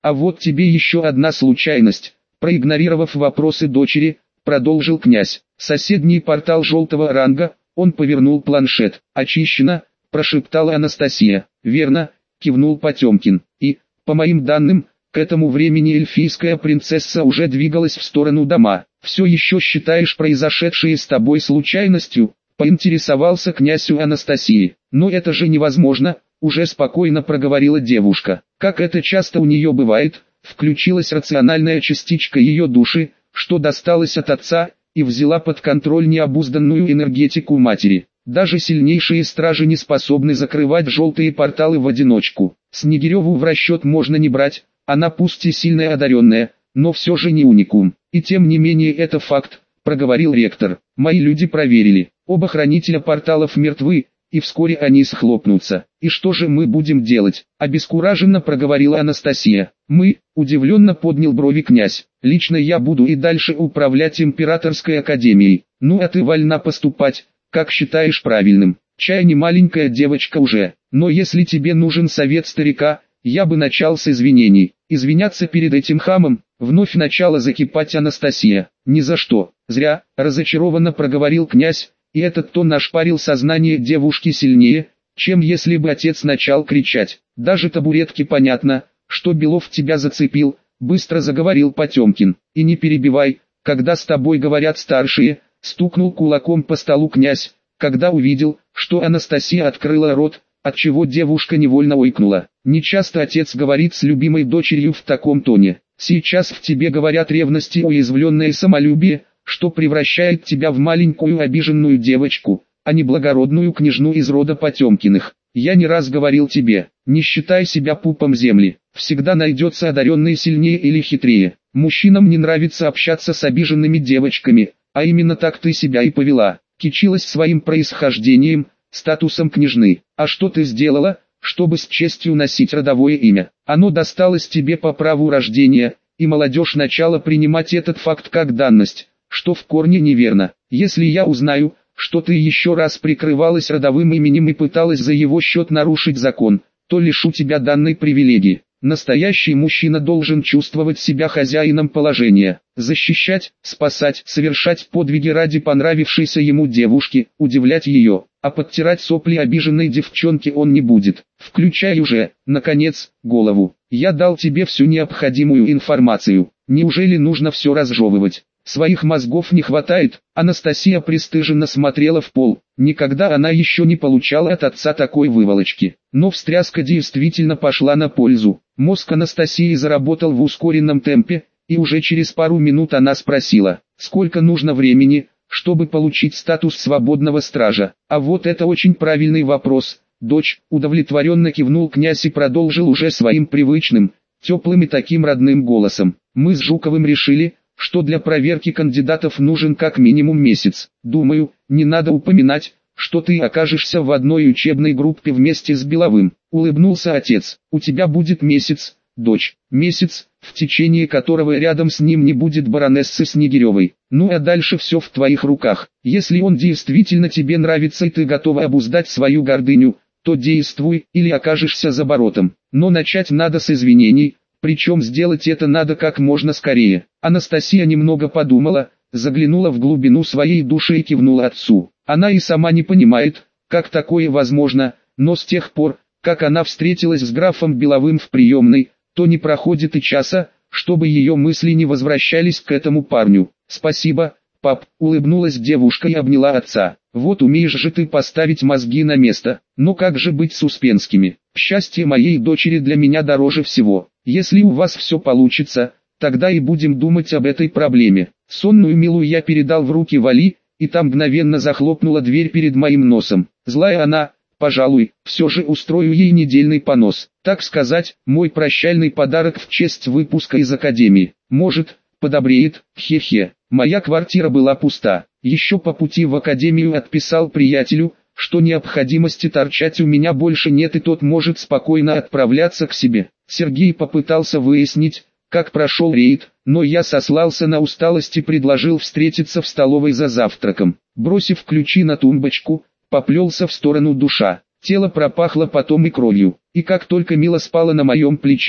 А вот тебе еще одна случайность. Проигнорировав вопросы дочери, продолжил князь. Соседний портал желтого ранга, он повернул планшет. Очищено, прошептала Анастасия. Верно, кивнул Потемкин. И, по моим данным, к этому времени эльфийская принцесса уже двигалась в сторону дома. Все еще считаешь произошедшее с тобой случайностью? Поинтересовался князь у Анастасии. Но это же невозможно, уже спокойно проговорила девушка. Как это часто у нее бывает, включилась рациональная частичка ее души, что досталось от отца, и взяла под контроль необузданную энергетику матери. Даже сильнейшие стражи не способны закрывать желтые порталы в одиночку. Снегиреву в расчет можно не брать, она пусть и сильная одаренная, но все же не уникум. И тем не менее это факт, проговорил ректор. Мои люди проверили, оба хранителя порталов мертвы, и вскоре они схлопнутся. И что же мы будем делать? Обескураженно проговорила Анастасия. Мы, удивленно поднял брови князь. Лично я буду и дальше управлять императорской академией. Ну а ты вольна поступать, как считаешь правильным. Чай не маленькая девочка уже, но если тебе нужен совет старика, я бы начал с извинений. Извиняться перед этим хамом, вновь начала закипать Анастасия. Ни за что, зря, разочарованно проговорил князь, и этот тон ошпарил сознание девушки сильнее, чем если бы отец начал кричать. Даже табуретке понятно, что Белов тебя зацепил, быстро заговорил Потемкин. И не перебивай, когда с тобой говорят старшие, стукнул кулаком по столу князь, когда увидел, что Анастасия открыла рот, отчего девушка невольно ойкнула. Нечасто отец говорит с любимой дочерью в таком тоне. Сейчас в тебе говорят ревность и уязвленное самолюбие, что превращает тебя в маленькую обиженную девочку, а не благородную княжну из рода Потемкиных. Я не раз говорил тебе, не считай себя пупом земли, всегда найдется одаренный сильнее или хитрее. Мужчинам не нравится общаться с обиженными девочками, а именно так ты себя и повела, кичилась своим происхождением, статусом княжны. А что ты сделала, чтобы с честью носить родовое имя? Оно досталось тебе по праву рождения, и молодежь начала принимать этот факт как данность, что в корне неверно. Если я узнаю, что ты еще раз прикрывалась родовым именем и пыталась за его счет нарушить закон, то лишу тебя данной привилегии. Настоящий мужчина должен чувствовать себя хозяином положения, защищать, спасать, совершать подвиги ради понравившейся ему девушки, удивлять ее, а подтирать сопли обиженной девчонки он не будет. Включай уже, наконец, голову. Я дал тебе всю необходимую информацию, неужели нужно все разжевывать? Своих мозгов не хватает. Анастасия пристыженно смотрела в пол. Никогда она еще не получала от отца такой выволочки. Но встряска действительно пошла на пользу. Мозг Анастасии заработал в ускоренном темпе, и уже через пару минут она спросила, сколько нужно времени, чтобы получить статус свободного стража. А вот это очень правильный вопрос, дочь, удовлетворенно кивнул князь и продолжил уже своим привычным, теплым и таким родным голосом. Мы с Жуковым решили, что для проверки кандидатов нужен как минимум месяц. Думаю, не надо упоминать, что ты окажешься в одной учебной группе вместе с Беловым. Улыбнулся отец. У тебя будет месяц, дочь. Месяц, в течение которого рядом с ним не будет баронессы Снегиревой. Ну а дальше все в твоих руках. Если он действительно тебе нравится и ты готова обуздать свою гордыню, то действуй или окажешься за воротом. Но начать надо с извинений. Причем сделать это надо как можно скорее. Анастасия немного подумала, заглянула в глубину своей души и кивнула отцу. Она и сама не понимает, как такое возможно, но с тех пор, как она встретилась с графом Беловым в приемной, то не проходит и часа, чтобы ее мысли не возвращались к этому парню. «Спасибо, пап», — улыбнулась девушка и обняла отца. «Вот умеешь же ты поставить мозги на место, но как же быть с Успенскими? Счастье моей дочери для меня дороже всего. Если у вас все получится, тогда и будем думать об этой проблеме». Сонную Милу я передал в руки Вали, и там мгновенно захлопнула дверь перед моим носом. Злая она, пожалуй, все же устрою ей недельный понос. Так сказать, мой прощальный подарок в честь выпуска из академии. Может, подобреет, хе-хе. Моя квартира была пуста. Еще по пути в академию отписал приятелю, что необходимости торчать у меня больше нет и тот может спокойно отправляться к себе. Сергей попытался выяснить, как прошел рейд, но я сослался на усталость и предложил встретиться в столовой за завтраком. Бросив ключи на тумбочку, поплелся в сторону душа. Тело пропахло потом и кровью, и как только Мила спала на моем плече,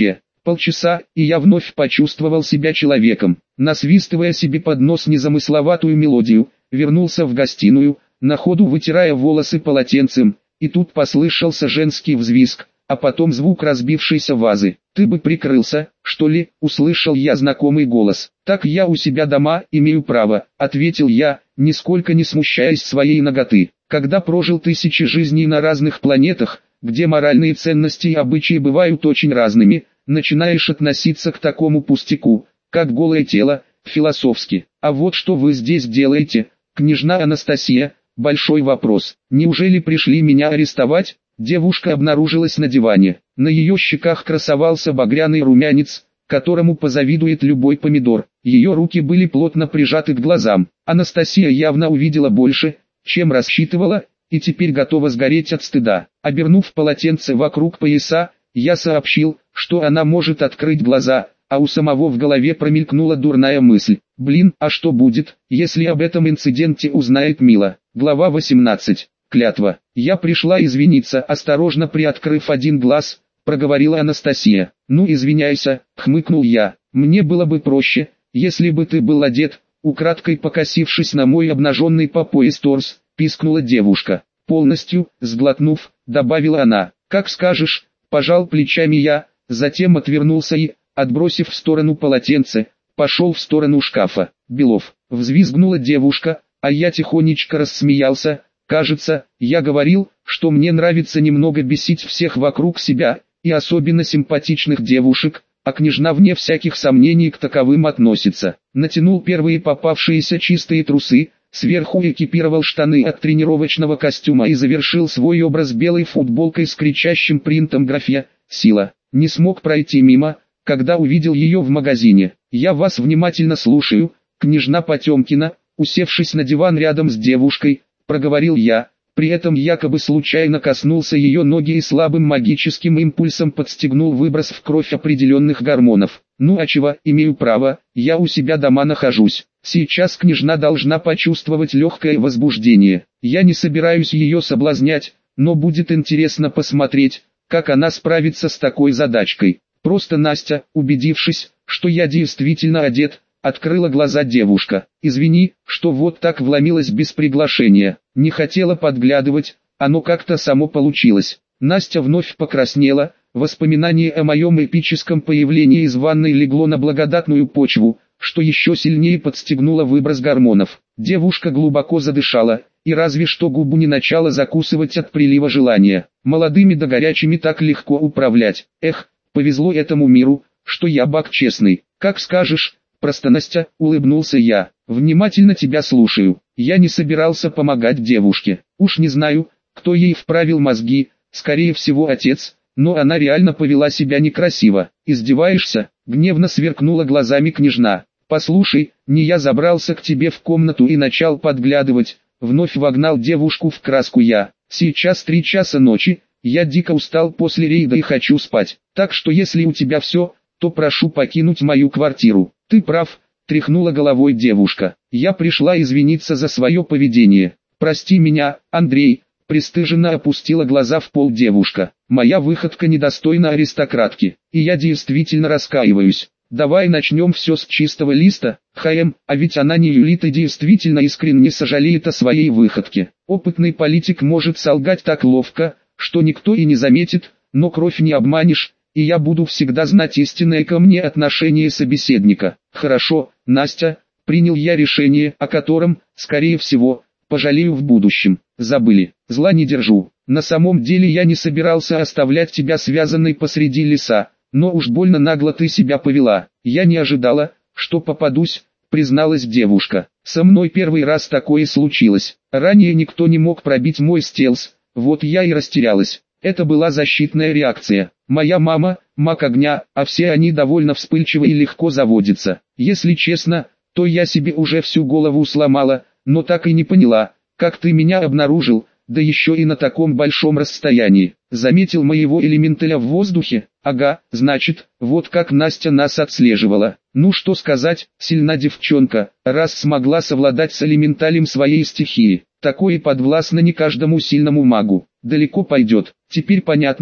Полчаса, и я вновь почувствовал себя человеком. Насвистывая себе под нос незамысловатую мелодию, вернулся в гостиную, на ходу вытирая волосы полотенцем, и тут послышался женский взвизг, а потом звук разбившейся вазы. «Ты бы прикрылся, что ли?» — услышал я знакомый голос. «Так я у себя дома имею право», — ответил я, нисколько не смущаясь своей наготы. «Когда прожил тысячи жизней на разных планетах, где моральные ценности и обычаи бывают очень разными, начинаешь относиться к такому пустяку, как голое тело, философски. А вот что вы здесь делаете, княжна Анастасия?» Большой вопрос. Неужели пришли меня арестовать? Девушка обнаружилась на диване. На ее щеках красовался багряный румянец, которому позавидует любой помидор. Ее руки были плотно прижаты к глазам. Анастасия явно увидела больше, чем рассчитывала, и теперь готова сгореть от стыда. Обернув полотенце вокруг пояса, я сообщил, что она может открыть глаза, а у самого в голове промелькнула дурная мысль. Блин, а что будет, если об этом инциденте узнает Мила? Глава 18. Клятва. Я пришла извиниться, осторожно приоткрыв один глаз, проговорила Анастасия. Ну извиняйся, хмыкнул я. Мне было бы проще, если бы ты был одет. Украдкой покосившись на мой обнаженный по пояс торс, пискнула девушка. Полностью, сглотнув, добавила она. Как скажешь, пожал плечами я, затем отвернулся и, отбросив в сторону полотенце, пошел в сторону шкафа. Белов. Взвизгнула девушка, а я тихонечко рассмеялся. Кажется, я говорил, что мне нравится немного бесить всех вокруг себя, и особенно симпатичных девушек, а княжна вне всяких сомнений к таковым относится. Натянул первые попавшиеся чистые трусы, сверху экипировал штаны от тренировочного костюма и завершил свой образ белой футболкой с кричащим принтом графья «Сила». Не смог пройти мимо, когда увидел ее в магазине. «Я вас внимательно слушаю, княжна Потемкина», усевшись на диван рядом с девушкой, проговорил я, при этом якобы случайно коснулся ее ноги и слабым магическим импульсом подстегнул выброс в кровь определенных гормонов. «Ну а чего, имею право, я у себя дома нахожусь. Сейчас княжна должна почувствовать легкое возбуждение. Я не собираюсь ее соблазнять, но будет интересно посмотреть, как она справится с такой задачкой». Просто Настя, убедившись, что я действительно одет, открыла глаза девушка. «Извини, что вот так вломилась без приглашения. Не хотела подглядывать, оно как-то само получилось». Настя вновь покраснела. Воспоминание о моем эпическом появлении из ванной легло на благодатную почву, что еще сильнее подстегнуло выброс гормонов. Девушка глубоко задышала, и разве что губу не начала закусывать от прилива желания. Молодыми да горячими так легко управлять. Эх, повезло этому миру, что я бак честный. «Как скажешь». «Просто Настя», — улыбнулся я, — «внимательно тебя слушаю». Я не собирался помогать девушке. Уж не знаю, кто ей вправил мозги, скорее всего отец, но она реально повела себя некрасиво. «Издеваешься?» — гневно сверкнула глазами княжна. «Послушай, не я забрался к тебе в комнату и начал подглядывать», — вновь вогнал девушку в краску я. «Сейчас 3 часа ночи, я дико устал после рейда и хочу спать, так что если у тебя все, то прошу покинуть мою квартиру». «Ты прав», — тряхнула головой девушка. «Я пришла извиниться за свое поведение. Прости меня, Андрей», — пристыженно опустила глаза в пол девушка. «Моя выходка недостойна аристократки, и я действительно раскаиваюсь. Давай начнем все с чистого листа, а ведь она не юлит и действительно искренне сожалеет о своей выходке. Опытный политик может солгать так ловко, что никто и не заметит, но кровь не обманешь, и я буду всегда знать истинное ко мне отношение собеседника». «Хорошо, Настя», — принял я решение, о котором, скорее всего, пожалею в будущем. «Забыли, зла не держу. На самом деле я не собирался оставлять тебя связанной посреди леса, но уж больно нагло ты себя повела. Я не ожидала, что попадусь», — призналась девушка. «Со мной первый раз такое случилось. Ранее никто не мог пробить мой стелс, вот я и растерялась. Это была защитная реакция. Моя мама – маг огня, а все они довольно вспыльчивы и легко заводятся. Если честно, то я себе уже всю голову сломала, но так и не поняла, как ты меня обнаружил, да еще и на таком большом расстоянии. Заметил моего элементаля в воздухе? Ага, значит, вот как Настя нас отслеживала. Ну что сказать, сильна девчонка, раз смогла совладать с элементалем своей стихии. Такое подвластно не каждому сильному магу. Далеко пойдет. Теперь понятно,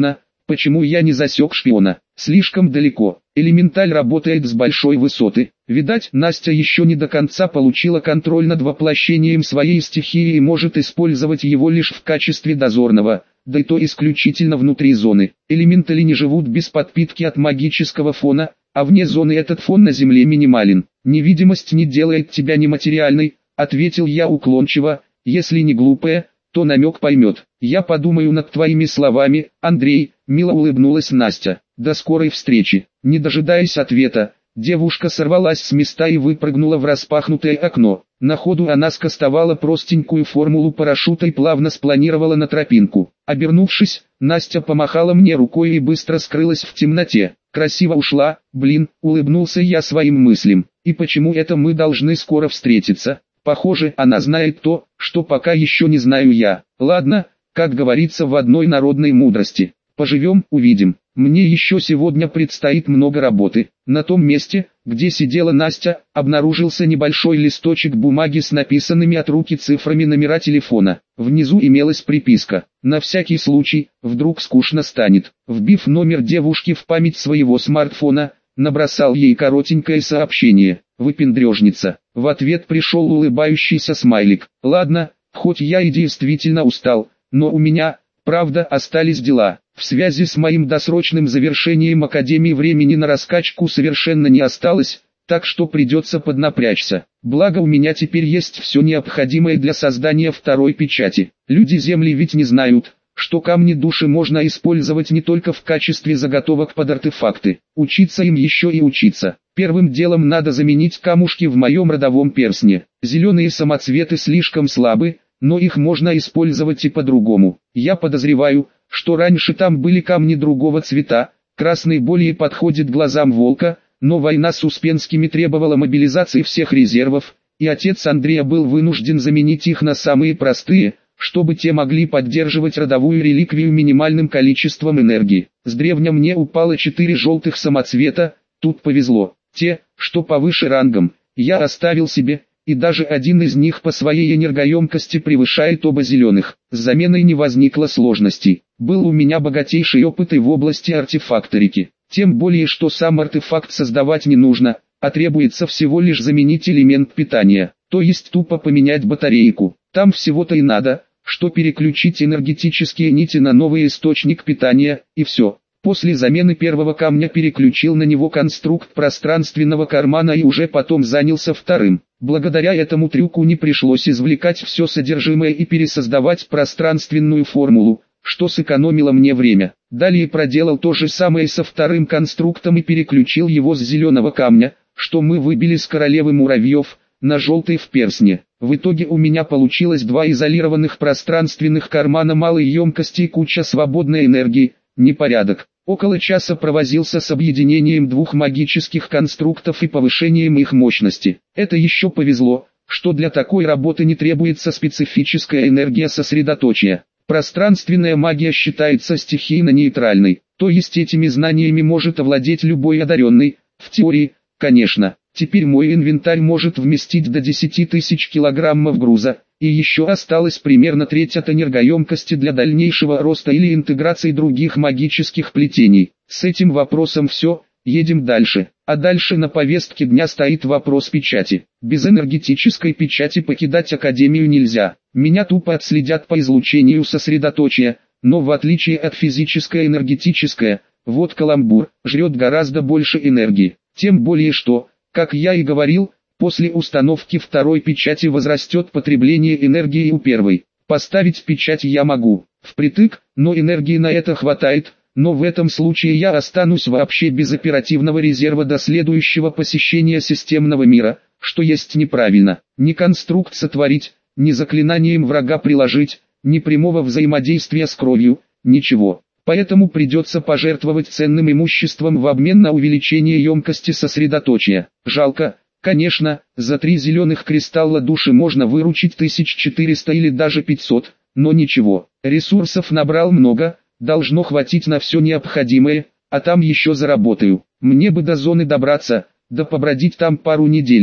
Почему я не засек шпиона? Слишком далеко. Элементаль работает с большой высоты. Видать, Настя еще не до конца получила контроль над воплощением своей стихии и может использовать его лишь в качестве дозорного, да и то исключительно внутри зоны. Элементали не живут без подпитки от магического фона, а вне зоны этот фон на Земле минимален. Невидимость не делает тебя нематериальной, ответил я уклончиво, если не глупая, то намек поймет. Я подумаю над твоими словами, Андрей, мило улыбнулась Настя. До скорой встречи. Не дожидаясь ответа, девушка сорвалась с места и выпрыгнула в распахнутое окно. На ходу она скостовала простенькую формулу парашюта и плавно спланировала на тропинку. Обернувшись, Настя помахала мне рукой и быстро скрылась в темноте. Красиво ушла, блин, улыбнулся я своим мыслям. И почему это мы должны скоро встретиться? Похоже, она знает то, что пока еще не знаю я. Ладно, как говорится в одной народной мудрости. Поживем, увидим. Мне еще сегодня предстоит много работы. На том месте, где сидела Настя, обнаружился небольшой листочек бумаги с написанными от руки цифрами номера телефона. Внизу имелась приписка. На всякий случай, вдруг скучно станет. Вбив номер девушки в память своего смартфона, набросал ей коротенькое сообщение. Выпендрежница. В ответ пришел улыбающийся смайлик. Ладно, хоть я и действительно устал, но у меня, правда, остались дела. В связи с моим досрочным завершением академии времени на раскачку совершенно не осталось, так что придется поднапрячься. Благо у меня теперь есть все необходимое для создания второй печати. Люди Земли ведь не знают, что камни души можно использовать не только в качестве заготовок под артефакты. Учиться им еще и учиться. Первым делом надо заменить камушки в моем родовом перстне. Зеленые самоцветы слишком слабы, но их можно использовать и по-другому. Я подозреваю, что раньше там были камни другого цвета, красный более подходит глазам волка, но война с Успенскими требовала мобилизации всех резервов, и отец Андрея был вынужден заменить их на самые простые, чтобы те могли поддерживать родовую реликвию минимальным количеством энергии. С древня мне упало 4 желтых самоцвета, тут повезло. Те, что повыше рангом, я оставил себе, и даже один из них по своей энергоемкости превышает оба зеленых. С заменой не возникло сложностей. Был у меня богатейший опыт и в области артефакторики. Тем более, что сам артефакт создавать не нужно, а требуется всего лишь заменить элемент питания, то есть тупо поменять батарейку. Там всего-то и надо, что переключить энергетические нити на новый источник питания, и все. После замены первого камня переключил на него конструкт пространственного кармана и уже потом занялся вторым. Благодаря этому трюку не пришлось извлекать все содержимое и пересоздавать пространственную формулу, что сэкономило мне время. Далее проделал то же самое со вторым конструктом и переключил его с зеленого камня, что мы выбили с королевы муравьев, на желтый в перстне. В итоге у меня получилось 2 изолированных пространственных кармана малой емкости и куча свободной энергии. Непорядок. Около часа провозился с объединением 2 магических конструктов и повышением их мощности. Это еще повезло, что для такой работы не требуется специфическая энергия сосредоточия. Пространственная магия считается стихийно-нейтральной, то есть этими знаниями может овладеть любой одаренный, в теории, конечно. Теперь мой инвентарь может вместить до 10 тысяч килограммов груза, и еще осталось примерно треть от энергоемкости для дальнейшего роста или интеграции других магических плетений. С этим вопросом все, едем дальше. А дальше на повестке дня стоит вопрос печати. Без энергетической печати покидать Академию нельзя. Меня тупо отследят по излучению сосредоточия, но в отличие от физической энергетическая, вот каламбур, жрет гораздо больше энергии. Тем более что, как я и говорил, после установки второй печати возрастет потребление энергии у первой. Поставить печать я могу, впритык, но энергии на это хватает, но в этом случае я останусь вообще без оперативного резерва до следующего посещения системного мира, что есть неправильно. Ни конструкт сотворить, ни заклинанием врага приложить, ни прямого взаимодействия с кровью, ничего. Поэтому придется пожертвовать ценным имуществом в обмен на увеличение емкости сосредоточия. Жалко, конечно, за 3 зеленых кристалла души можно выручить 1400 или даже 500, но ничего. Ресурсов набрал много, должно хватить на все необходимое, а там еще заработаю. Мне бы до зоны добраться, да побродить там пару неделек.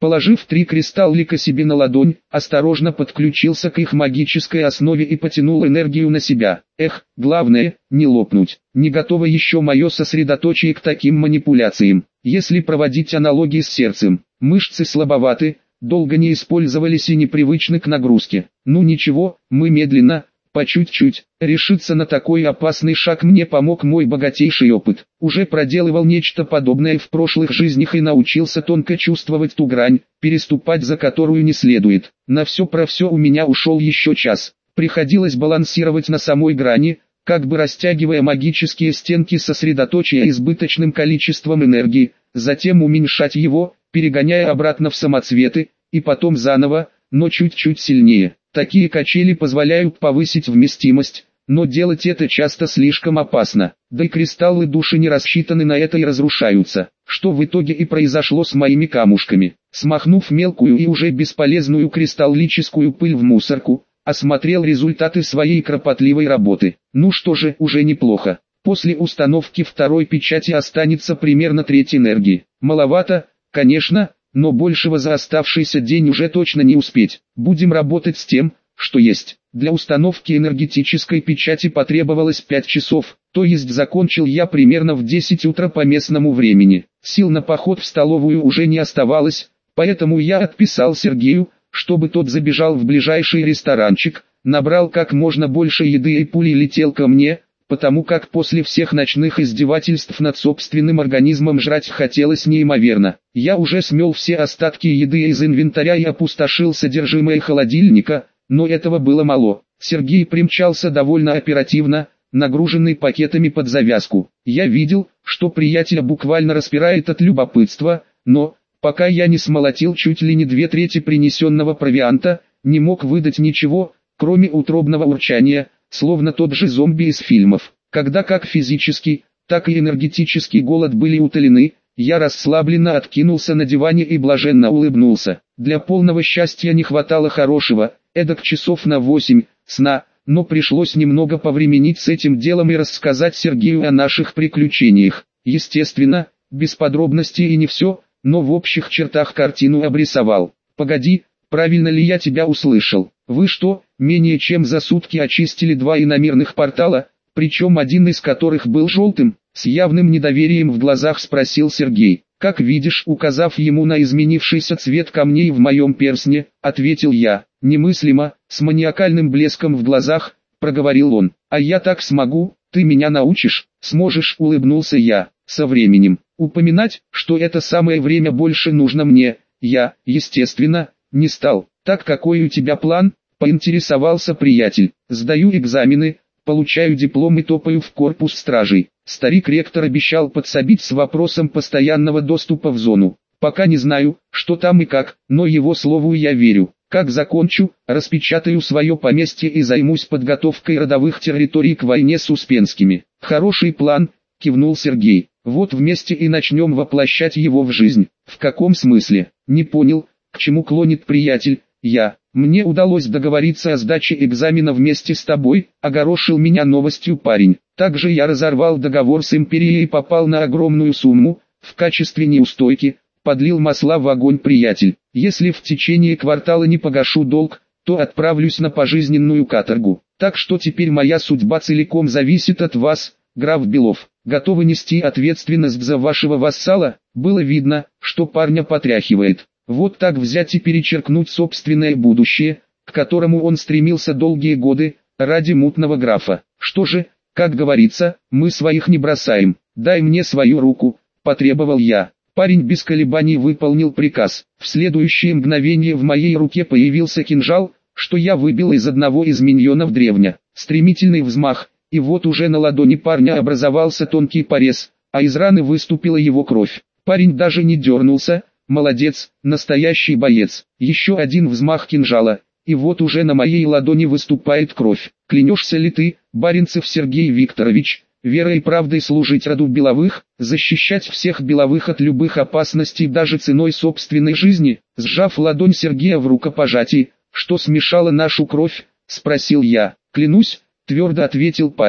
Положив 3 кристаллика себе на ладонь, осторожно подключился к их магической основе и потянул энергию на себя. Эх, главное, не лопнуть. Не готово еще мое сосредоточие к таким манипуляциям. Если проводить аналогии с сердцем, мышцы слабоваты, долго не использовались и непривычны к нагрузке. Ну ничего, мы медленно, по чуть-чуть. Решиться на такой опасный шаг мне помог мой богатейший опыт. Уже проделывал нечто подобное в прошлых жизнях и научился тонко чувствовать ту грань, переступать за которую не следует. На все про все у меня ушел еще час. Приходилось балансировать на самой грани, как бы растягивая магические стенки сосредоточия избыточным количеством энергии, затем уменьшать его, перегоняя обратно в самоцветы, и потом заново, но чуть-чуть сильнее. Такие качели позволяют повысить вместимость, но делать это часто слишком опасно, да и кристаллы души не рассчитаны на это и разрушаются, что в итоге и произошло с моими камушками. Смахнув мелкую и уже бесполезную кристаллическую пыль в мусорку, осмотрел результаты своей кропотливой работы. Ну что же, уже неплохо. После установки второй печати останется примерно треть энергии. Маловато, конечно, но большего за оставшийся день уже точно не успеть. Будем работать с тем, что есть. Для установки энергетической печати потребовалось 5 часов, то есть закончил я примерно в 10 утра по местному времени. Сил на поход в столовую уже не оставалось, поэтому я отписал Сергею, чтобы тот забежал в ближайший ресторанчик, набрал как можно больше еды и пулей летел ко мне, потому как после всех ночных издевательств над собственным организмом жрать хотелось неимоверно. Я уже смел все остатки еды из инвентаря и опустошил содержимое холодильника, но этого было мало. Сергей примчался довольно оперативно, нагруженный пакетами под завязку. Я видел, что приятеля буквально распирает от любопытства, но, пока я не смолотил чуть ли не 2/3 принесенного провианта, не мог выдать ничего, кроме утробного урчания, словно тот же зомби из фильмов. Когда как физический, так и энергетический голод были утолены, я расслабленно откинулся на диване и блаженно улыбнулся. Для полного счастья не хватало хорошего, эдак часов на 8, сна, но пришлось немного повременить с этим делом и рассказать Сергею о наших приключениях. Естественно, без подробностей и не все, но в общих чертах картину обрисовал. «Погоди, правильно ли я тебя услышал? Вы что, менее чем за сутки очистили 2 иномирных портала, причем один из которых был желтым?» С явным недоверием в глазах спросил Сергей. «Как видишь», указав ему на изменившийся цвет камней в моем перстне, ответил я. «Немыслимо», с маниакальным блеском в глазах, проговорил он. «А я так смогу, ты меня научишь?» «Сможешь», улыбнулся я. «Со временем. Упоминать, что это самое время больше нужно мне, я, естественно, не стал». «Так какой у тебя план?» — поинтересовался приятель. «Сдаю экзамены, получаю диплом и топаю в корпус стражей». Старик-ректор обещал подсобить с вопросом постоянного доступа в зону. Пока не знаю, что там и как, но его слову я верю. Как закончу, распечатаю свое поместье и займусь подготовкой родовых территорий к войне с Успенскими. «Хороший план», — кивнул Сергей. «Вот вместе и начнем воплощать его в жизнь». «В каком смысле?» «Не понял, к чему клонит приятель?» «Мне удалось договориться о сдаче экзамена вместе с тобой», — огорошил меня новостью парень. «Также я разорвал договор с Империей и попал на огромную сумму, в качестве неустойки», — подлил масла в огонь приятель. «Если в течение квартала не погашу долг, то отправлюсь на пожизненную каторгу. Так что теперь моя судьба целиком зависит от вас, граф Белов. Готовы нести ответственность за вашего вассала?» Было видно, что парня потряхивает. Вот так взять и перечеркнуть собственное будущее, к которому он стремился долгие годы, ради мутного графа. «Что же, как говорится, мы своих не бросаем. Дай мне свою руку», — потребовал я. Парень без колебаний выполнил приказ. В следующее мгновение в моей руке появился кинжал, что я выбил из одного из миньонов древня. Стремительный взмах, и вот уже на ладони парня образовался тонкий порез, а из раны выступила его кровь. Парень даже не дернулся. Молодец, настоящий боец. Еще один взмах кинжала, и вот уже на моей ладони выступает кровь. «Клянешься ли ты, Баринцев Сергей Викторович, верой и правдой служить роду Беловых, защищать всех Беловых от любых опасностей даже ценой собственной жизни?» Сжав ладонь Сергея в рукопожатии, «Что смешало нашу кровь?» — спросил я. «Клянусь», — твердо ответил парень,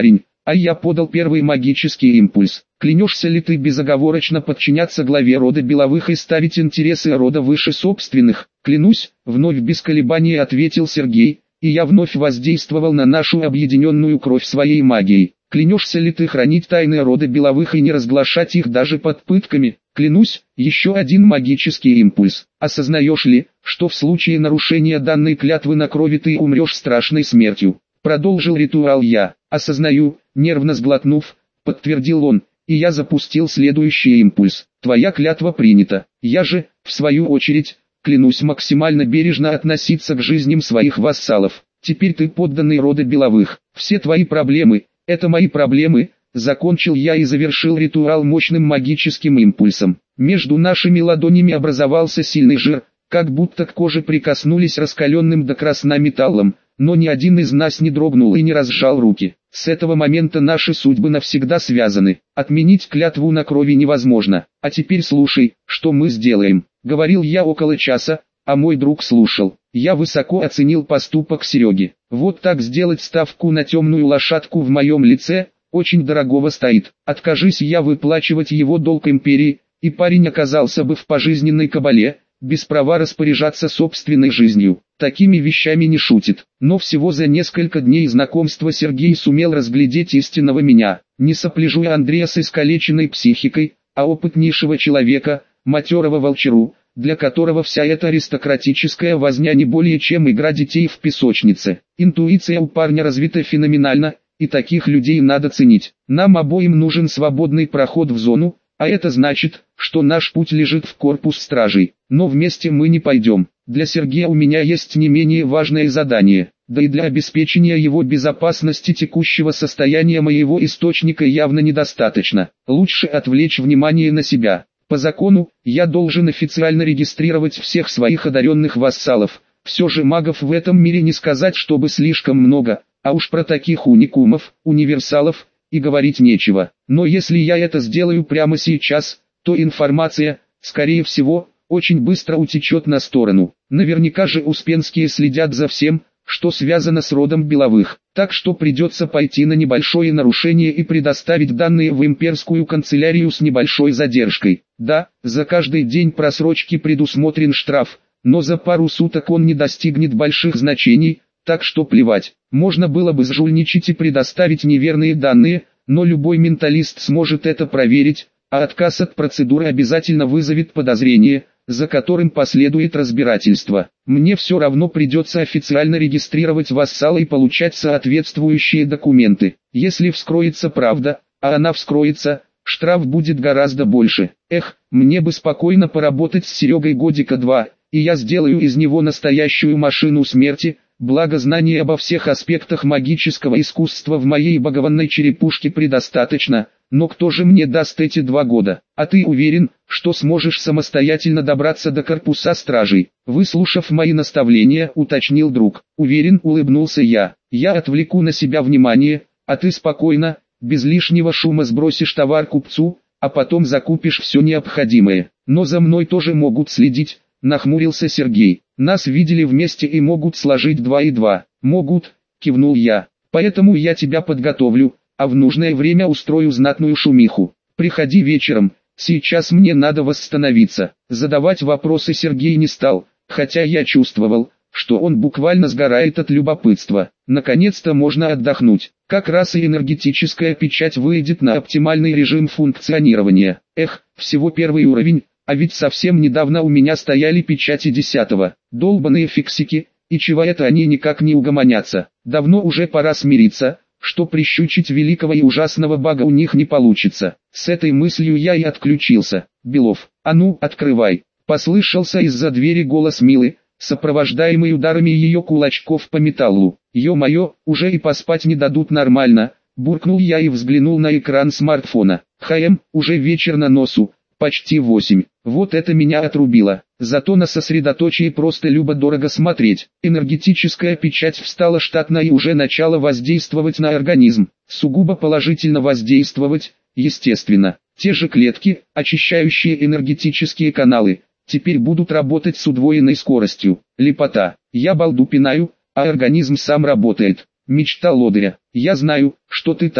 А я подал первый магический импульс. Клянешься ли ты безоговорочно подчиняться главе рода Беловых и ставить интересы рода выше собственных? Клянусь, вновь без колебаний ответил Сергей, и я вновь воздействовал на нашу объединенную кровь своей магией. Клянешься ли ты хранить тайны рода Беловых и не разглашать их даже под пытками? Клянусь, еще один магический импульс. Осознаешь ли, что в случае нарушения данной клятвы на крови ты умрешь страшной смертью? Продолжил ритуал я. Осознаю, нервно сглотнув, подтвердил он, и я запустил следующий импульс. Твоя клятва принята. Я же, в свою очередь, клянусь максимально бережно относиться к жизням своих вассалов. Теперь ты подданный рода Беловых. Все твои проблемы — это мои проблемы. Закончил я и завершил ритуал мощным магическим импульсом. Между нашими ладонями образовался сильный жир, как будто к коже прикоснулись раскаленным до красна металлом, но ни один из нас не дрогнул и не разжал руки. С этого момента наши судьбы навсегда связаны. Отменить клятву на крови невозможно. А теперь слушай, что мы сделаем. Говорил я около часа, а мой друг слушал. Я высоко оценил поступок Сереги. Вот так сделать ставку на темную лошадку в моем лице — очень дорогого стоит. Откажись я выплачивать его долг империи, и парень оказался бы в пожизненной кабале, без права распоряжаться собственной жизнью. Такими вещами не шутит. Но всего за несколько дней знакомства Сергей сумел разглядеть истинного меня. Не сопляжуя Андрея с искалеченной психикой, а опытнейшего человека, матерого волчару, для которого вся эта аристократическая возня не более чем игра детей в песочнице. Интуиция у парня развита феноменально, и таких людей надо ценить. Нам обоим нужен свободный проход в зону, а это значит, что наш путь лежит в корпус стражей. Но вместе мы не пойдем. Для Сергея у меня есть не менее важное задание, да и для обеспечения его безопасности текущего состояния моего источника явно недостаточно. Лучше отвлечь внимание на себя. По закону, я должен официально регистрировать всех своих одаренных вассалов. Все же магов в этом мире не сказать, чтобы слишком много. А уж про таких уникумов, универсалов, и говорить нечего. Но если я это сделаю прямо сейчас, то информация, скорее всего, очень быстро утечет на сторону. Наверняка же Успенские следят за всем, что связано с родом Беловых. Так что придется пойти на небольшое нарушение и предоставить данные в имперскую канцелярию с небольшой задержкой. Да, за каждый день просрочки предусмотрен штраф, но за пару суток он не достигнет больших значений. Так что плевать, можно было бы сжульничать и предоставить неверные данные, но любой менталист сможет это проверить, а отказ от процедуры обязательно вызовет подозрение, за которым последует разбирательство. Мне все равно придется официально регистрировать вассала и получать соответствующие документы. Если вскроется правда, а она вскроется, штраф будет гораздо больше. Эх, мне бы спокойно поработать с Серегой годика 2, и я сделаю из него настоящую машину смерти. Благо знаний обо всех аспектах магического искусства в моей богованной черепушке предостаточно, но кто же мне даст эти 2 года? А ты уверен, что сможешь самостоятельно добраться до корпуса стражей? Выслушав мои наставления, уточнил друг. Уверен, улыбнулся я. Я отвлеку на себя внимание, а ты спокойно, без лишнего шума сбросишь товар купцу, а потом закупишь все необходимое. Но за мной тоже могут следить. Нахмурился Сергей. Нас видели вместе и могут сложить 2 и 2. Могут, кивнул я. Поэтому я тебя подготовлю, а в нужное время устрою знатную шумиху. Приходи вечером, сейчас мне надо восстановиться. Задавать вопросы Сергей не стал, хотя я чувствовал, что он буквально сгорает от любопытства. Наконец-то можно отдохнуть. Как раз и энергетическая печать выйдет на оптимальный режим функционирования. Эх, всего 1 уровень. А ведь совсем недавно у меня стояли печати 10-го, долбаные фиксики, и чего это они никак не угомонятся. Давно уже пора смириться, что прищучить великого и ужасного бага у них не получится. С этой мыслью я и отключился. Белов, а ну, открывай. Послышался из-за двери голос Милы, сопровождаемый ударами ее кулачков по металлу. Ё-моё, уже и поспать не дадут нормально, буркнул я и взглянул на экран смартфона. Уже вечер на носу. Почти 8. Вот это меня отрубило. Зато на сосредоточие просто любо-дорого смотреть. Энергетическая печать встала штатно и уже начала воздействовать на организм. Сугубо положительно воздействовать, естественно. Те же клетки, очищающие энергетические каналы, теперь будут работать с удвоенной скоростью. Лепота. Я балду пинаю, а организм сам работает. Мечта лодыря. Я знаю, что ты там.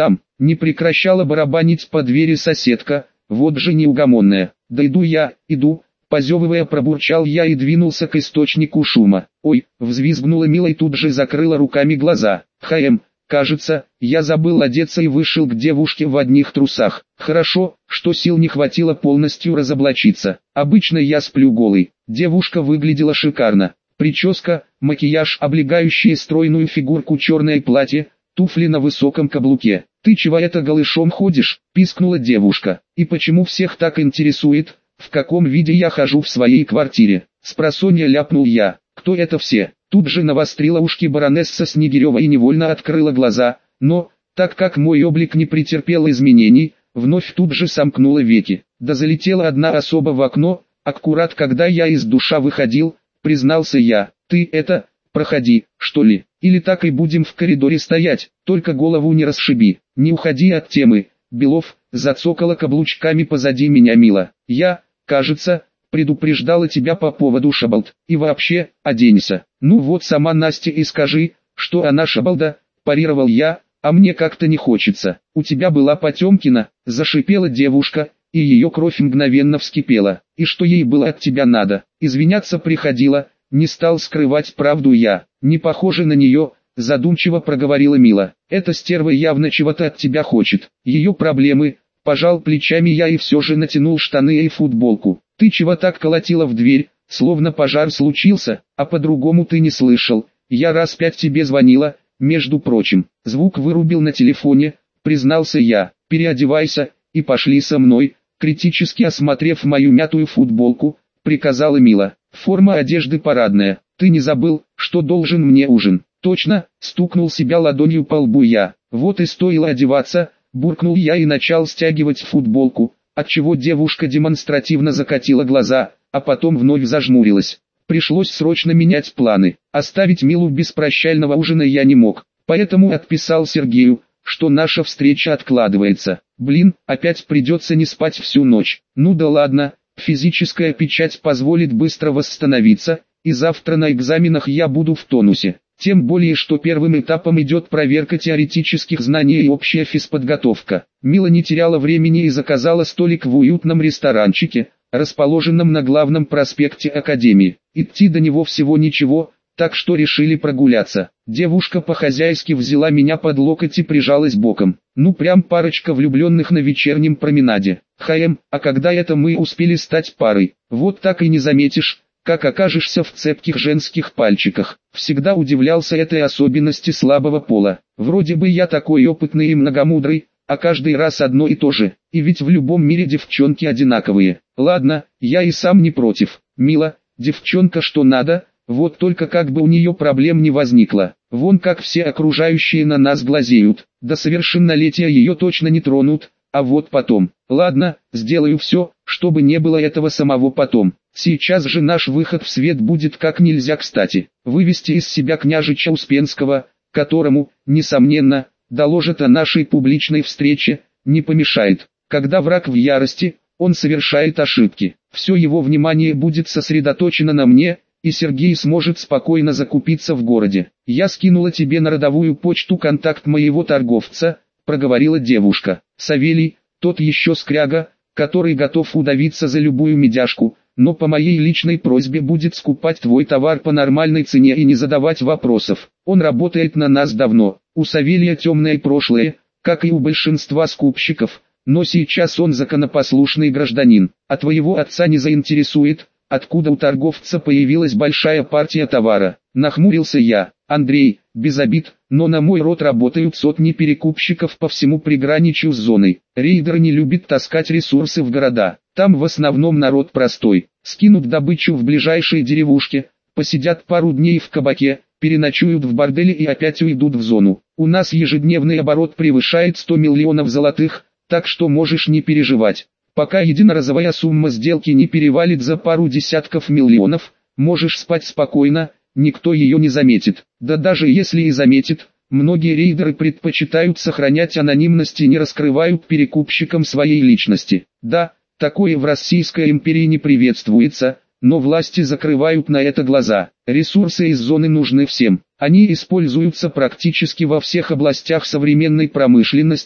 Не прекращала барабанить по двери соседка, вот же неугомонная. Да иду, позевывая пробурчал я и двинулся к источнику шума. Ой, взвизгнула Мила и тут же закрыла руками глаза. Кажется, я забыл одеться и вышел к девушке в одних трусах. Хорошо, что сил не хватило полностью разоблачиться. Обычно я сплю голый. Девушка выглядела шикарно. Прическа, макияж, облегающие стройную фигурку, черное платье, туфли на высоком каблуке. «Ты чего это голышом ходишь?» – пискнула девушка. «И почему всех так интересует, в каком виде я хожу в своей квартире?» Спросонья ляпнул я. «Кто это все?» Тут же навострила ушки баронесса Снегирева и невольно открыла глаза, но, так как мой облик не претерпел изменений, вновь тут же сомкнула веки. Да залетела одна особа в окно, аккурат когда я из душа выходил, признался я. «Ты это, проходи, что ли, или так и будем в коридоре стоять, только голову не расшиби, не уходи от темы». Белов зацокала каблучками позади меня Мила. «Я, кажется, предупреждала тебя по поводу шабалд, и вообще, оденься». «Ну вот сама Настя и скажи, что она шабалда», парировал я, «а мне как-то не хочется». «У тебя была Потемкина», зашипела девушка, и ее кровь мгновенно вскипела. «И что ей было от тебя надо?» «Извиняться приходила», не стал скрывать правду я. «Не похоже на нее», задумчиво проговорила Мила. «Эта стерва явно чего-то от тебя хочет. Ее проблемы». Пожал плечами я и все же натянул штаны и футболку. «Ты чего так колотила в дверь, словно пожар случился, а по-другому ты не слышал. Я раз 5 тебе звонила, между прочим». Звук вырубил на телефоне, признался я. «Переодевайся, и пошли со мной», критически осмотрев мою мятую футболку, приказала Мила. «Форма одежды парадная. Ты не забыл, что должен мне ужин?» «Точно», стукнул себя ладонью по лбу я. «Вот и стоило одеваться», буркнул я и начал стягивать футболку, отчего девушка демонстративно закатила глаза, а потом вновь зажмурилась. Пришлось срочно менять планы. Оставить Милу без прощального ужина я не мог, поэтому отписал Сергею, что наша встреча откладывается. Блин, опять придется не спать всю ночь. Ну да ладно, физическая печать позволит быстро восстановиться, и завтра на экзаменах я буду в тонусе. Тем более, что первым этапом идет проверка теоретических знаний и общая физподготовка. Мила не теряла времени и заказала столик в уютном ресторанчике, расположенном на главном проспекте Академии. Идти до него всего ничего, так что решили прогуляться. Девушка по-хозяйски взяла меня под локоть и прижалась боком. Ну прям парочка влюбленных на вечернем променаде. А когда это мы успели стать парой? Вот так и не заметишь, как окажешься в цепких женских пальчиках. Всегда удивлялся этой особенности слабого пола. Вроде бы я такой опытный и многомудрый, а каждый раз одно и то же. И ведь в любом мире девчонки одинаковые. Ладно, я и сам не против. Мила, девчонка что надо, вот только как бы у нее проблем не возникло. Вон как все окружающие на нас глазеют. До совершеннолетия ее точно не тронут, а вот потом. Ладно, сделаю все, чтобы не было этого самого потом. Сейчас же наш выход в свет будет как нельзя кстати. Вывести из себя княжича Успенского, которому, несомненно, доложат о нашей публичной встрече, не помешает. Когда враг в ярости, он совершает ошибки. Все его внимание будет сосредоточено на мне, и Сергей сможет спокойно закупиться в городе. «Я скинула тебе на родовую почту контакт моего торговца», проговорила девушка. «Савелий, тот еще скряга, который готов удавиться за любую медяшку, но по моей личной просьбе будет скупать твой товар по нормальной цене и не задавать вопросов. Он работает на нас давно. У Савелия темное прошлое, как и у большинства скупщиков, но сейчас он законопослушный гражданин. А твоего отца не заинтересует, откуда у торговца появилась большая партия товара». Нахмурился я. «Андрей, без обид, но на мой род работают сотни перекупщиков по всему приграничью с зоной. Рейдер не любит таскать ресурсы в города. Там в основном народ простой. Скинут добычу в ближайшей деревушке, посидят пару дней в кабаке, переночуют в борделе и опять уйдут в зону. У нас ежедневный оборот превышает 100 миллионов золотых, так что можешь не переживать. Пока единоразовая сумма сделки не перевалит за пару десятков миллионов, можешь спать спокойно, никто ее не заметит. Да даже если и заметит, многие рейдеры предпочитают сохранять анонимность и не раскрывают перекупщикам своей личности. Да, такое в Российской империи не приветствуется, но власти закрывают на это глаза. Ресурсы из зоны нужны всем. Они используются практически во всех областях современной промышленности,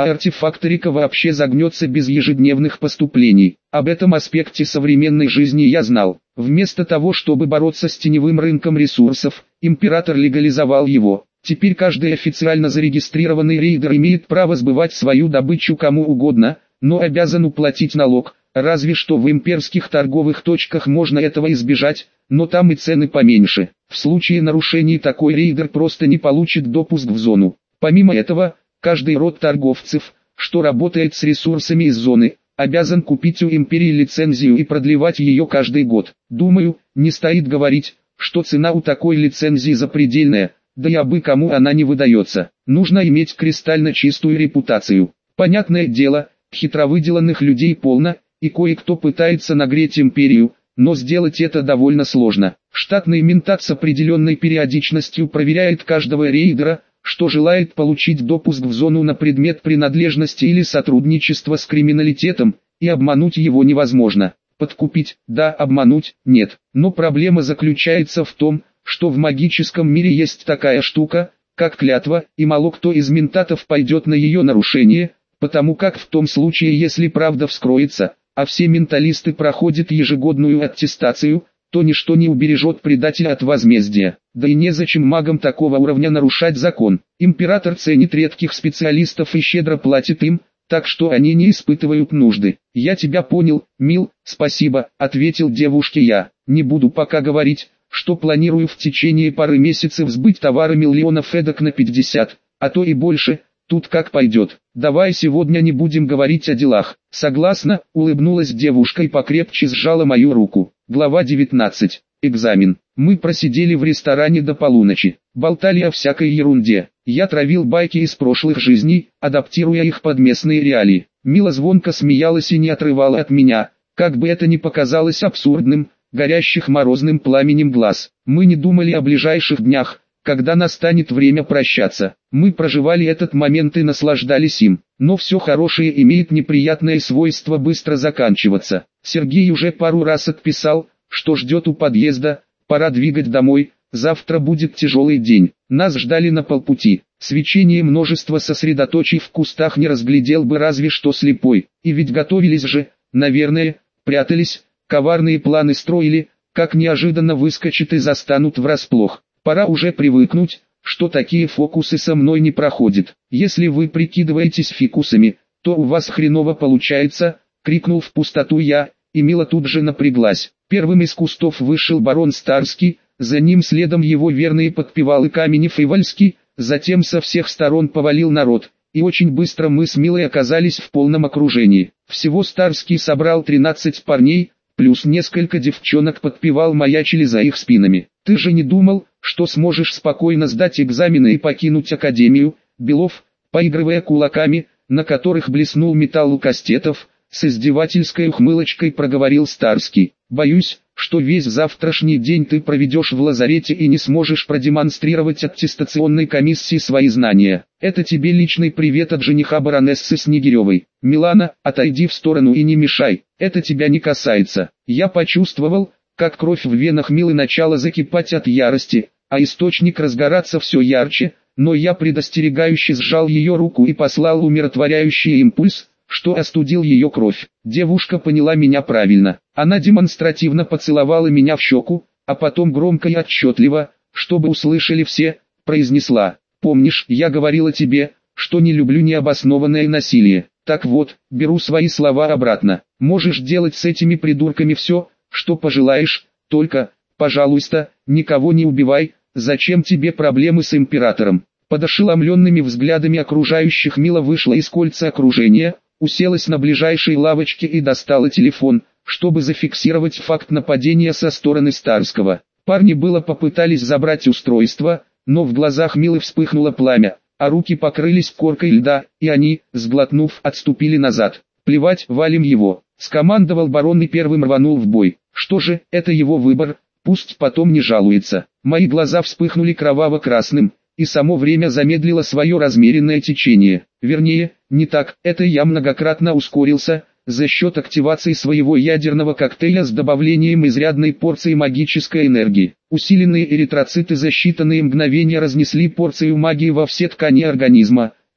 а артефакторика вообще загнется без ежедневных поступлений. Об этом аспекте современной жизни я знал. Вместо того, чтобы бороться с теневым рынком ресурсов, император легализовал его. Теперь каждый официально зарегистрированный рейдер имеет право сбывать свою добычу кому угодно, но обязан уплатить налог. Разве что в имперских торговых точках можно этого избежать, но там и цены поменьше. В случае нарушений такой рейдер просто не получит допуск в зону. Помимо этого, каждый род торговцев, что работает с ресурсами из зоны, обязан купить у империи лицензию и продлевать ее каждый год. Думаю, не стоит говорить, что цена у такой лицензии запредельная, да и абы кому она не выдается. Нужно иметь кристально чистую репутацию. Понятное дело, хитровыделанных людей полно, и кое-кто пытается нагреть империю, но сделать это довольно сложно. Штатный ментат с определенной периодичностью проверяет каждого рейдера, что желает получить допуск в зону на предмет принадлежности или сотрудничества с криминалитетом, и обмануть его невозможно. Подкупить, да, обмануть, нет. Но проблема заключается в том, что в магическом мире есть такая штука, как клятва, и мало кто из ментатов пойдет на ее нарушение, потому как в том случае, если правда вскроется, а все менталисты проходят ежегодную аттестацию, то ничто не убережет предателя от возмездия. Да и незачем магам такого уровня нарушать закон. Император ценит редких специалистов и щедро платит им, так что они не испытывают нужды. «Я тебя понял, мил, спасибо», — ответил девушке я. «Не буду пока говорить, что планирую в течение пары месяцев сбыть товары миллионов эдак на 50, а то и больше. Тут как пойдет. Давай сегодня не будем говорить о делах». «Согласна», — улыбнулась девушка и покрепче сжала мою руку. Глава 19. Экзамен. Мы просидели в ресторане до полуночи, болтали о всякой ерунде. Я травил байки из прошлых жизней, адаптируя их под местные реалии. Мила звонко смеялась и не отрывала от меня, как бы это ни показалось абсурдным, горящих морозным пламенем глаз. Мы не думали о ближайших днях, когда настанет время прощаться. Мы проживали этот момент и наслаждались им. Но все хорошее имеет неприятное свойство быстро заканчиваться. Сергей уже пару раз отписал, что ждет у подъезда, пора двигать домой, завтра будет тяжелый день. Нас ждали на полпути. Свечение множества сосредоточий в кустах не разглядел бы разве что слепой. И ведь готовились же, наверное, прятались, коварные планы строили, как неожиданно выскочат и застанут врасплох. Пора уже привыкнуть, что такие фокусы со мной не проходят. Если вы прикидываетесь фикусами, то у вас хреново получается, крикнул в пустоту я, и Мила тут же напряглась. Первым из кустов вышел барон Старский, за ним следом его верные подпевалы Каменев и Вальский, затем со всех сторон повалил народ, и очень быстро мы с Милой оказались в полном окружении. Всего Старский собрал 13 парней, плюс несколько девчонок подпевал маячили за их спинами. «Ты же не думал, что сможешь спокойно сдать экзамены и покинуть академию?» Белов, поигрывая кулаками, на которых блеснул металл у кастетов, с издевательской ухмылочкой проговорил Старский. «Боюсь, что весь завтрашний день ты проведешь в лазарете и не сможешь продемонстрировать аттестационной комиссии свои знания. Это тебе личный привет от жениха баронессы Снегиревой. Милана, отойди в сторону и не мешай, это тебя не касается». Я почувствовал, как кровь в венах Милы начала закипать от ярости, а источник разгораться все ярче, но я предостерегающе сжал ее руку и послал умиротворяющий импульс, что остудил ее кровь. Девушка поняла меня правильно. Она демонстративно поцеловала меня в щеку, а потом громко и отчетливо, чтобы услышали все, произнесла: «Помнишь, я говорила тебе, что не люблю необоснованное насилие? Так вот, беру свои слова обратно. Можешь делать с этими придурками все, что пожелаешь, только, пожалуйста, никого не убивай, зачем тебе проблемы с императором?» Под ошеломленными взглядами окружающих Мила вышла из кольца окружения, уселась на ближайшей лавочке и достала телефон, чтобы зафиксировать факт нападения со стороны Старского. Парни было попытались забрать устройство, но в глазах Милы вспыхнуло пламя, а руки покрылись коркой льда, и они, сглотнув, отступили назад. «Плевать, валим его», — скомандовал барон и первым рванул в бой. «Что же, это его выбор, пусть потом не жалуется». Мои глаза вспыхнули кроваво-красным, и само время замедлило свое размеренное течение. Вернее, не так, это я многократно ускорился, за счет активации своего ядерного коктейля с добавлением изрядной порции магической энергии. Усиленные эритроциты за считанные мгновения разнесли порцию магии во все ткани организма,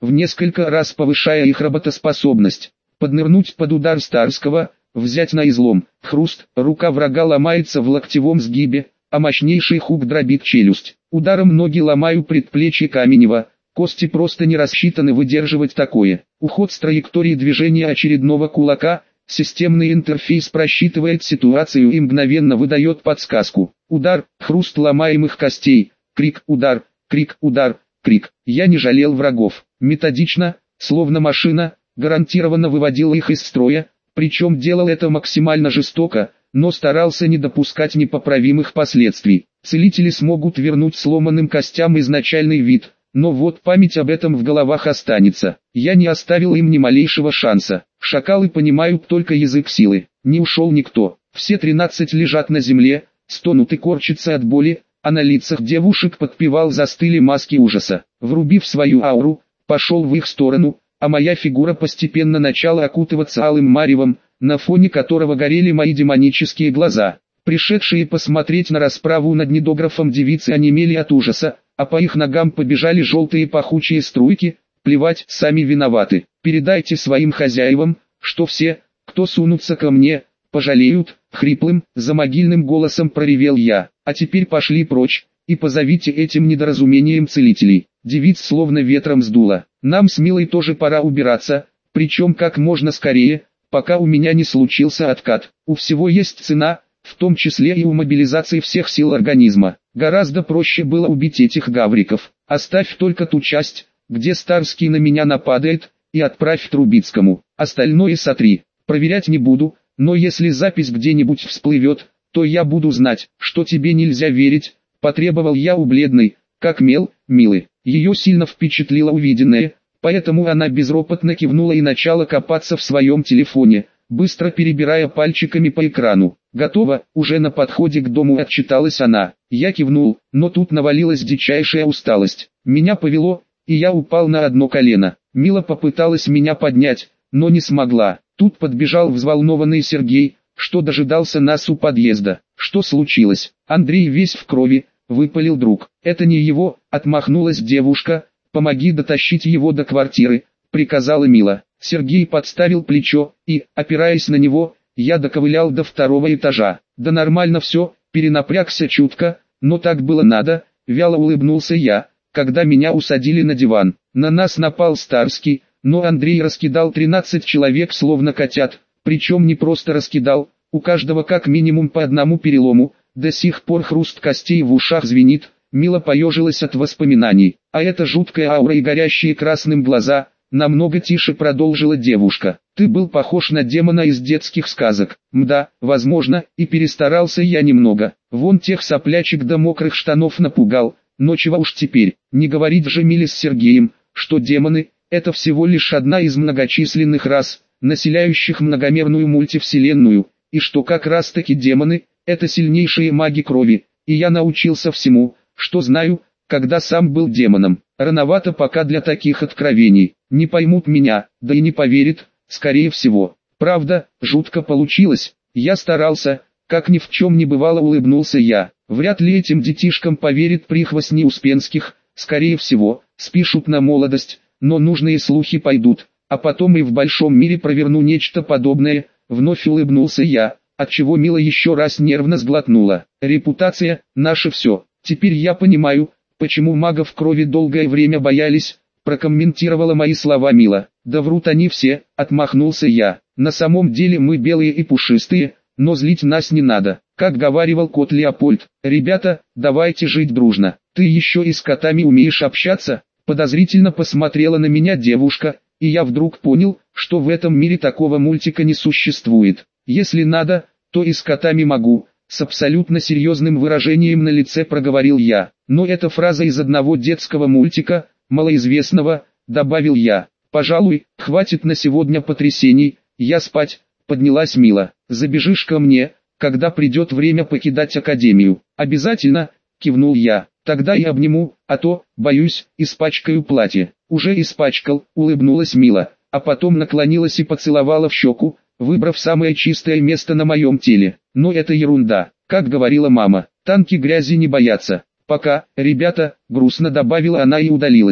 в несколько раз повышая их работоспособность. Поднырнуть под удар Старского, взять на излом, хруст, рука врага ломается в локтевом сгибе, а мощнейший хук дробит челюсть. Ударом ноги ломаю предплечье Каменева, кости просто не рассчитаны выдерживать такое. Уход с траектории движения очередного кулака, системный интерфейс просчитывает ситуацию и мгновенно выдает подсказку. Удар, хруст ломаемых костей, крик, удар, крик, удар, крик. Я не жалел врагов. Методично, словно машина, гарантированно выводил их из строя, причем делал это максимально жестоко, но старался не допускать непоправимых последствий. Целители смогут вернуть сломанным костям изначальный вид, но вот память об этом в головах останется. Я не оставил им ни малейшего шанса. Шакалы понимают только язык силы. Не ушел никто. Все 13 лежат на земле, стонут и корчатся от боли, а на лицах девушек подпевал застыли маски ужаса. Врубив свою ауру, пошел в их сторону, а моя фигура постепенно начала окутываться алым маревом, на фоне которого горели мои демонические глаза. Пришедшие посмотреть на расправу над недографом девицы онемели от ужаса, а по их ногам побежали желтые пахучие струйки. Плевать, сами виноваты. Передайте своим хозяевам, что все, кто сунутся ко мне, пожалеют. Хриплым, замогильным голосом проревел я. А теперь пошли прочь, и позовите этим недоразумением целителей. Девиц словно ветром сдуло. Нам с Милой тоже пора убираться, причем как можно скорее, пока у меня не случился откат. У всего есть цена, в том числе и у мобилизации всех сил организма. Гораздо проще было убить этих гавриков. Оставь только ту часть, где Старский на меня нападает, и отправь Трубицкому. Остальное сотри. Проверять не буду, но если запись где-нибудь всплывет, то я буду знать, что тебе нельзя верить, потребовал я у бледной, как мел, Милы. Ее сильно впечатлило увиденное, поэтому она безропотно кивнула и начала копаться в своем телефоне, быстро перебирая пальчиками по экрану. «Готово», уже на подходе к дому отчиталась она. Я кивнул, но тут навалилась дичайшая усталость. Меня повело, и я упал на одно колено. Мила попыталась меня поднять, но не смогла. Тут подбежал взволнованный Сергей, что дожидался нас у подъезда. «Что случилось?» «Андрей весь в крови», — выпалил друг. «Это не его», — отмахнулась девушка. «Помоги дотащить его до квартиры», — приказала Мила. Сергей подставил плечо, и, опираясь на него, я доковылял до второго этажа. «Да нормально все», перенапрягся чутко, но так было надо, вяло улыбнулся я, когда меня усадили на диван. На нас напал Старский, но Андрей раскидал 13 человек словно котят, причем не просто раскидал, у каждого как минимум по одному перелому, до сих пор хруст костей в ушах звенит. Мила поежилась от воспоминаний, а эта жуткая аура и горящие красным глаза, намного тише продолжила девушка. «Ты был похож на демона из детских сказок». «Мда, возможно, и перестарался я немного. Вон тех соплячек до мокрых штанов напугал, но чего уж теперь, не говорить же Миле с Сергеем, что демоны – это всего лишь одна из многочисленных рас, населяющих многомерную мультивселенную, и что как раз таки демоны – это сильнейшие маги крови, и я научился всему, что знаю, когда сам был демоном. Рановато пока для таких откровений. Не поймут меня, да и не поверят, скорее всего. Правда, жутко получилось. Я старался, как ни в чем не бывало, улыбнулся я. Вряд ли этим детишкам поверит прихвостни Успенских, скорее всего, спишут на молодость, но нужные слухи пойдут, а потом и в большом мире проверну нечто подобное. Вновь улыбнулся я, отчего Мила еще раз нервно сглотнула. Репутация – наше все. Теперь я понимаю, почему магов крови долгое время боялись, прокомментировала мои слова Мила. Да врут они все, отмахнулся я. На самом деле мы белые и пушистые, но злить нас не надо. Как говаривал кот Леопольд, ребята, давайте жить дружно. Ты еще и с котами умеешь общаться? Подозрительно посмотрела на меня девушка, и я вдруг понял, что в этом мире такого мультика не существует. Если надо, то и с котами могу. С абсолютно серьезным выражением на лице проговорил я. Но это фраза из одного детского мультика, малоизвестного, добавил я. Пожалуй, хватит на сегодня потрясений, я спать. Поднялась Мила. Забежишь ко мне, когда придет время покидать академию. Обязательно, кивнул я. Тогда и обниму, а то, боюсь, испачкаю платье. Уже испачкал, улыбнулась Мила, а потом наклонилась и поцеловала в щеку, выбрав самое чистое место на моем теле. Но это ерунда, как говорила мама, танки грязи не боятся. Пока, ребята, грустно добавила она и удалилась.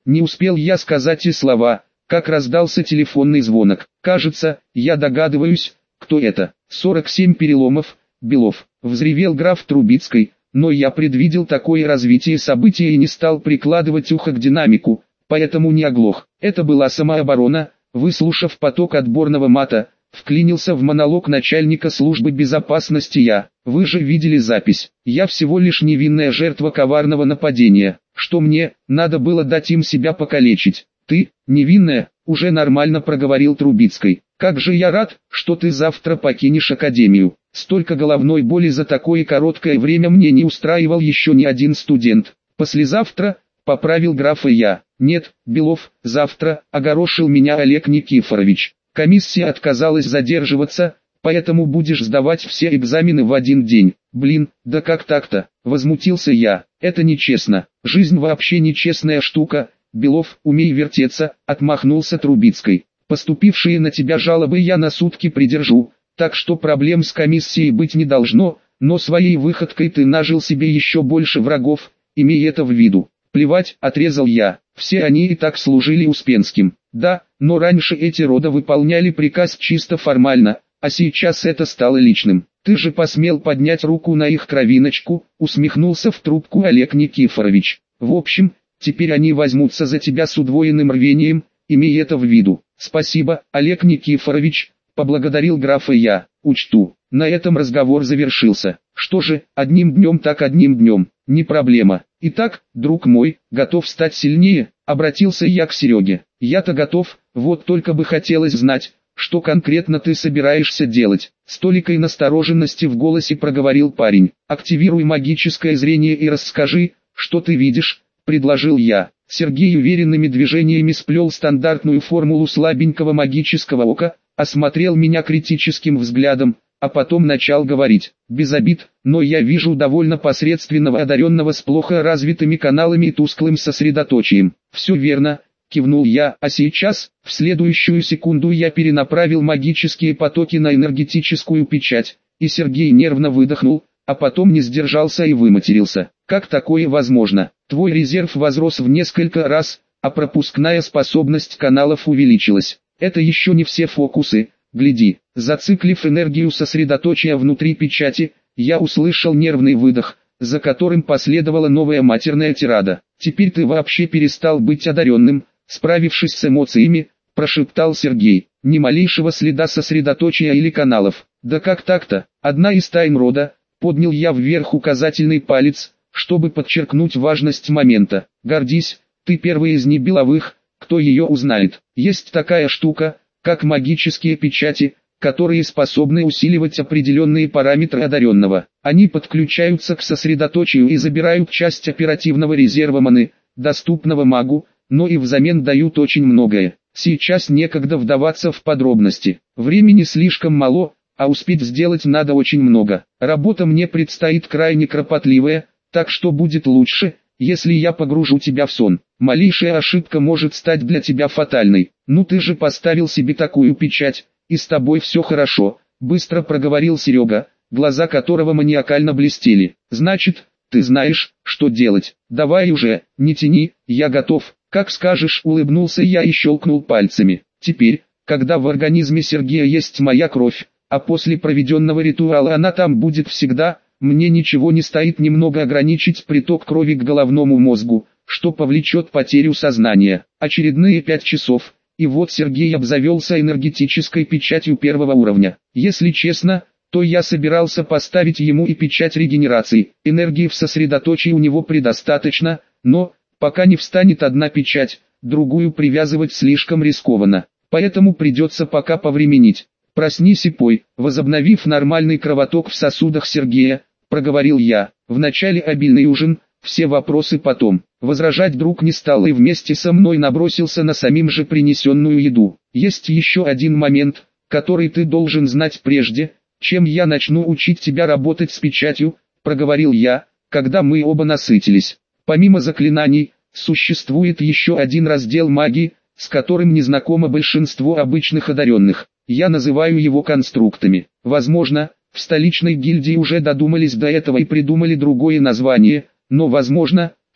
Не успел я сказать и слова, как раздался телефонный звонок. Кажется, я догадываюсь, кто это. 47 переломов, Белов. Взревел граф Трубицкой, но я предвидел такое развитие событий и не стал прикладывать ухо к динамику, поэтому не оглох. Это была самооборона. Выслушав поток отборного мата, вклинился в монолог начальника службы безопасности я. Вы же видели запись. Я всего лишь невинная жертва коварного нападения. Что мне, надо было дать им себя покалечить. Ты, невинная, уже нормально проговорил Трубицкой. Как же я рад, что ты завтра покинешь академию. Столько головной боли за такое короткое время мне не устраивал еще ни один студент. Послезавтра, поправил графа я. Нет, Белов, завтра, огорошил меня Олег Никифорович. Комиссия отказалась задерживаться, поэтому будешь сдавать все экзамены в один день. Блин, да как так-то? Возмутился я. Это нечестно. Жизнь вообще нечестная штука. Белов, умей вертеться, отмахнулся Трубицкой. Поступившие на тебя жалобы я на сутки придержу, так что проблем с комиссией быть не должно, но своей выходкой ты нажил себе еще больше врагов, имей это в виду. Плевать, отрезал я, все они и так служили Успенским. Да, но раньше эти рода выполняли приказ чисто формально, а сейчас это стало личным. Ты же посмел поднять руку на их кровиночку, усмехнулся в трубку Олег Никифорович. В общем, теперь они возьмутся за тебя с удвоенным рвением, имей это в виду. Спасибо, Олег Никифорович, поблагодарил графа я, учту. На этом разговор завершился. Что же, одним днем так одним днем, не проблема. Итак, друг мой, готов стать сильнее, обратился я к Сереге. Я-то готов, вот только бы хотелось знать, что конкретно ты собираешься делать. С толикой настороженности в голосе проговорил парень. Активируй магическое зрение и расскажи, что ты видишь, предложил я. Сергей уверенными движениями сплел стандартную формулу слабенького магического ока, осмотрел меня критическим взглядом, а потом начал говорить. Без обид, но я вижу довольно посредственного одаренного с плохо развитыми каналами и тусклым сосредоточием. Все верно, кивнул я, а сейчас, в следующую секунду я перенаправил магические потоки на энергетическую печать, и Сергей нервно выдохнул, а потом не сдержался и выматерился. Как такое возможно? Твой резерв возрос в несколько раз, а пропускная способность каналов увеличилась. Это еще не все фокусы. Гляди, зациклив энергию сосредоточия внутри печати, я услышал нервный выдох, за которым последовала новая матерная тирада. Теперь ты вообще перестал быть одаренным, справившись с эмоциями, прошептал Сергей. Ни малейшего следа сосредоточия или каналов. Да как так-то? Одна из тайн рода, поднял я вверх указательный палец, чтобы подчеркнуть важность момента. Гордись, ты первый из небеловых, кто ее узнает. Есть такая штука, как магические печати, которые способны усиливать определенные параметры одаренного. Они подключаются к сосредоточию и забирают часть оперативного резерва маны, доступного магу, но и взамен дают очень многое. Сейчас некогда вдаваться в подробности. Времени слишком мало, а успеть сделать надо очень много. Работа мне предстоит крайне кропотливая, так что будет лучше, если я погружу тебя в сон. Малейшая ошибка может стать для тебя фатальной. Ну ты же поставил себе такую печать, и с тобой все хорошо, быстро проговорил Серега, глаза которого маниакально блестели. Значит, ты знаешь, что делать. Давай уже, не тяни, я готов. Как скажешь, улыбнулся я и щелкнул пальцами. Теперь, когда в организме Сергея есть моя кровь, а после проведенного ритуала она там будет всегда, мне ничего не стоит немного ограничить приток крови к головному мозгу, что повлечет потерю сознания. Очередные 5 часов, и вот Сергей обзавелся энергетической печатью первого уровня. Если честно, то я собирался поставить ему и печать регенерации. Энергии в сосредоточии у него предостаточно, но, пока не встанет одна печать, другую привязывать слишком рискованно. Поэтому придется пока повременить. Проснись и пой. Возобновив нормальный кровоток в сосудах Сергея, проговорил я. Вначале обильный ужин, все вопросы потом. Возражать друг не стал и вместе со мной набросился на самим же принесенную еду. Есть еще один момент, который ты должен знать прежде, чем я начну учить тебя работать с печатью, проговорил я, когда мы оба насытились. Помимо заклинаний, существует еще один раздел магии, с которым не знакомо большинство обычных одаренных. Я называю его конструктами. Возможно, в столичной гильдии уже додумались до этого и придумали другое название, но возможно,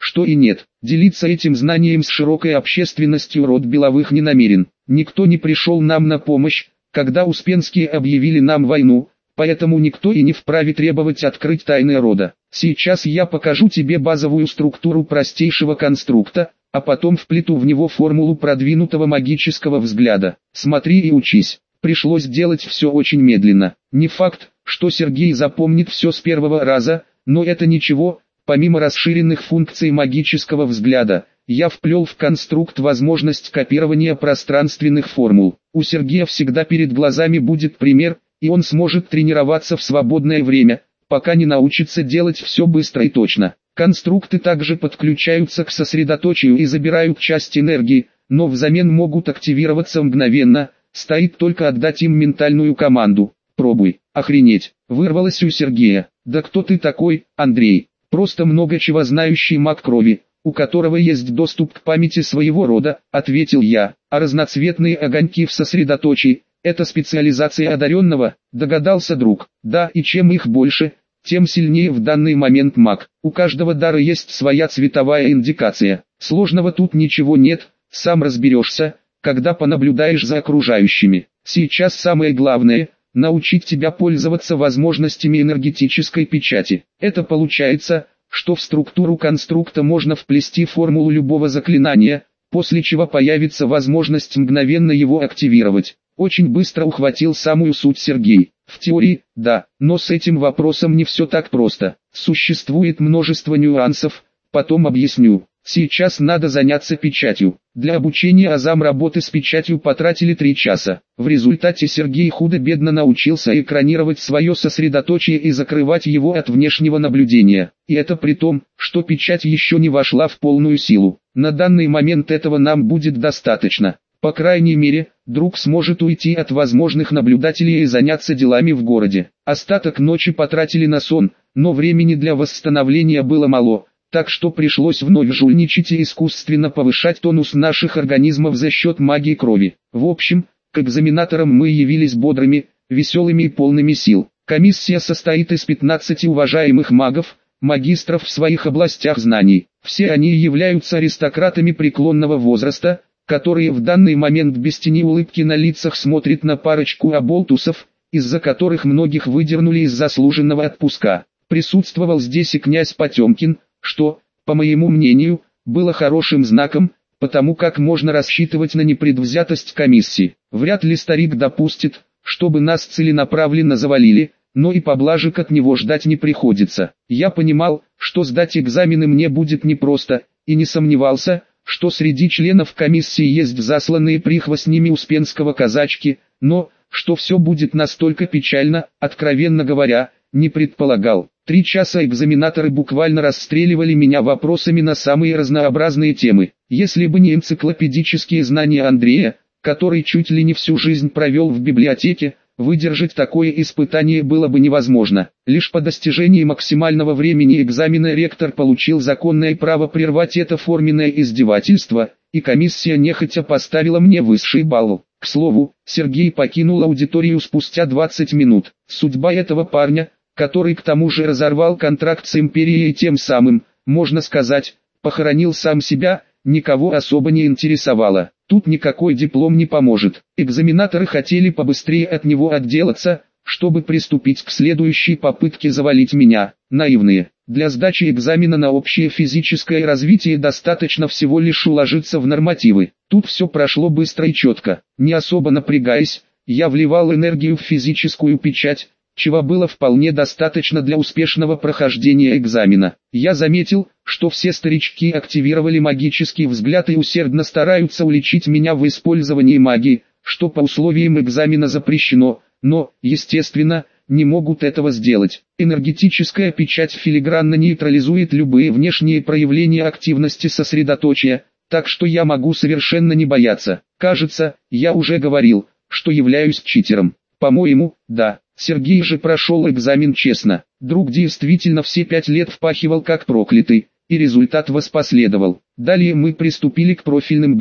что и нет. Делиться этим знанием с широкой общественностью род Беловых не намерен. Никто не пришел нам на помощь, когда Успенские объявили нам войну, поэтому никто и не вправе требовать открыть тайны рода. Сейчас я покажу тебе базовую структуру простейшего конструкта, а потом вплету в него формулу продвинутого магического взгляда. Смотри и учись. Пришлось делать все очень медленно. Не факт, что Сергей запомнит все с первого раза, но это ничего. Помимо расширенных функций магического взгляда, я вплел в конструкт возможность копирования пространственных формул. У Сергея всегда перед глазами будет пример, и он сможет тренироваться в свободное время, пока не научится делать все быстро и точно. Конструкты также подключаются к сосредоточию и забирают часть энергии, но взамен могут активироваться мгновенно, стоит только отдать им ментальную команду. «Пробуй». «Охренеть», вырвалось у Сергея. «Да кто ты такой, Андрей?» «Просто много чего знающий маг крови, у которого есть доступ к памяти своего рода», ответил я. «А разноцветные огоньки в сосредоточии – это специализация одаренного», догадался друг. «Да, и чем их больше, тем сильнее в данный момент маг. У каждого дара есть своя цветовая индикация. Сложного тут ничего нет, сам разберешься, когда понаблюдаешь за окружающими. Сейчас самое главное – научить тебя пользоваться возможностями энергетической печати. Это получается, что в структуру конструкта можно вплести формулу любого заклинания, после чего появится возможность мгновенно его активировать. Очень быстро ухватил самую суть Сергей. В теории, да, но с этим вопросом не все так просто. Существует множество нюансов, потом объясню. Сейчас надо заняться печатью. Для обучения азам работы с печатью потратили 3 часа. В результате Сергей худо-бедно научился экранировать свое сосредоточие и закрывать его от внешнего наблюдения. И это при том, что печать еще не вошла в полную силу. На данный момент этого нам будет достаточно. По крайней мере, друг сможет уйти от возможных наблюдателей и заняться делами в городе. Остаток ночи потратили на сон, но времени для восстановления было мало. Так что пришлось вновь жульничать и искусственно повышать тонус наших организмов за счет магии крови. В общем, к экзаменаторам мы явились бодрыми, веселыми и полными сил. Комиссия состоит из 15 уважаемых магов, магистров в своих областях знаний. Все они являются аристократами преклонного возраста, которые в данный момент без тени улыбки на лицах смотрят на парочку оболтусов, из-за которых многих выдернули из заслуженного отпуска. Присутствовал здесь и князь Потемкин, что, по моему мнению, было хорошим знаком, потому как можно рассчитывать на непредвзятость комиссии. Вряд ли старик допустит, чтобы нас целенаправленно завалили, но и поблажек от него ждать не приходится. Я понимал, что сдать экзамены мне будет непросто, и не сомневался, что среди членов комиссии есть засланные прихвостнями Успенского казачки, но, что все будет настолько печально, откровенно говоря, не предполагал. 3 часа экзаменаторы буквально расстреливали меня вопросами на самые разнообразные темы. Если бы не энциклопедические знания Андрея, который чуть ли не всю жизнь провел в библиотеке, выдержать такое испытание было бы невозможно. Лишь по достижении максимального времени экзамена ректор получил законное право прервать это форменное издевательство, и комиссия нехотя поставила мне высший балл. К слову, Сергей покинул аудиторию спустя 20 минут. Судьба этого парня, который к тому же разорвал контракт с империей и тем самым, можно сказать, похоронил сам себя, никого особо не интересовало. Тут никакой диплом не поможет. Экзаменаторы хотели побыстрее от него отделаться, чтобы приступить к следующей попытке завалить меня. Наивные. Для сдачи экзамена на общее физическое развитие достаточно всего лишь уложиться в нормативы. Тут все прошло быстро и четко. Не особо напрягаясь, я вливал энергию в физическую печать, чего было вполне достаточно для успешного прохождения экзамена. Я заметил, что все старички активировали магический взгляд и усердно стараются уличить меня в использовании магии, что по условиям экзамена запрещено, но, естественно, не могут этого сделать. Энергетическая печать филигранно нейтрализует любые внешние проявления активности сосредоточия, так что я могу совершенно не бояться. Кажется, я уже говорил, что являюсь читером. По-моему, да. Сергей же прошел экзамен честно. Друг действительно все 5 лет впахивал как проклятый, и результат воспоследовал. Далее мы приступили к профильным боям.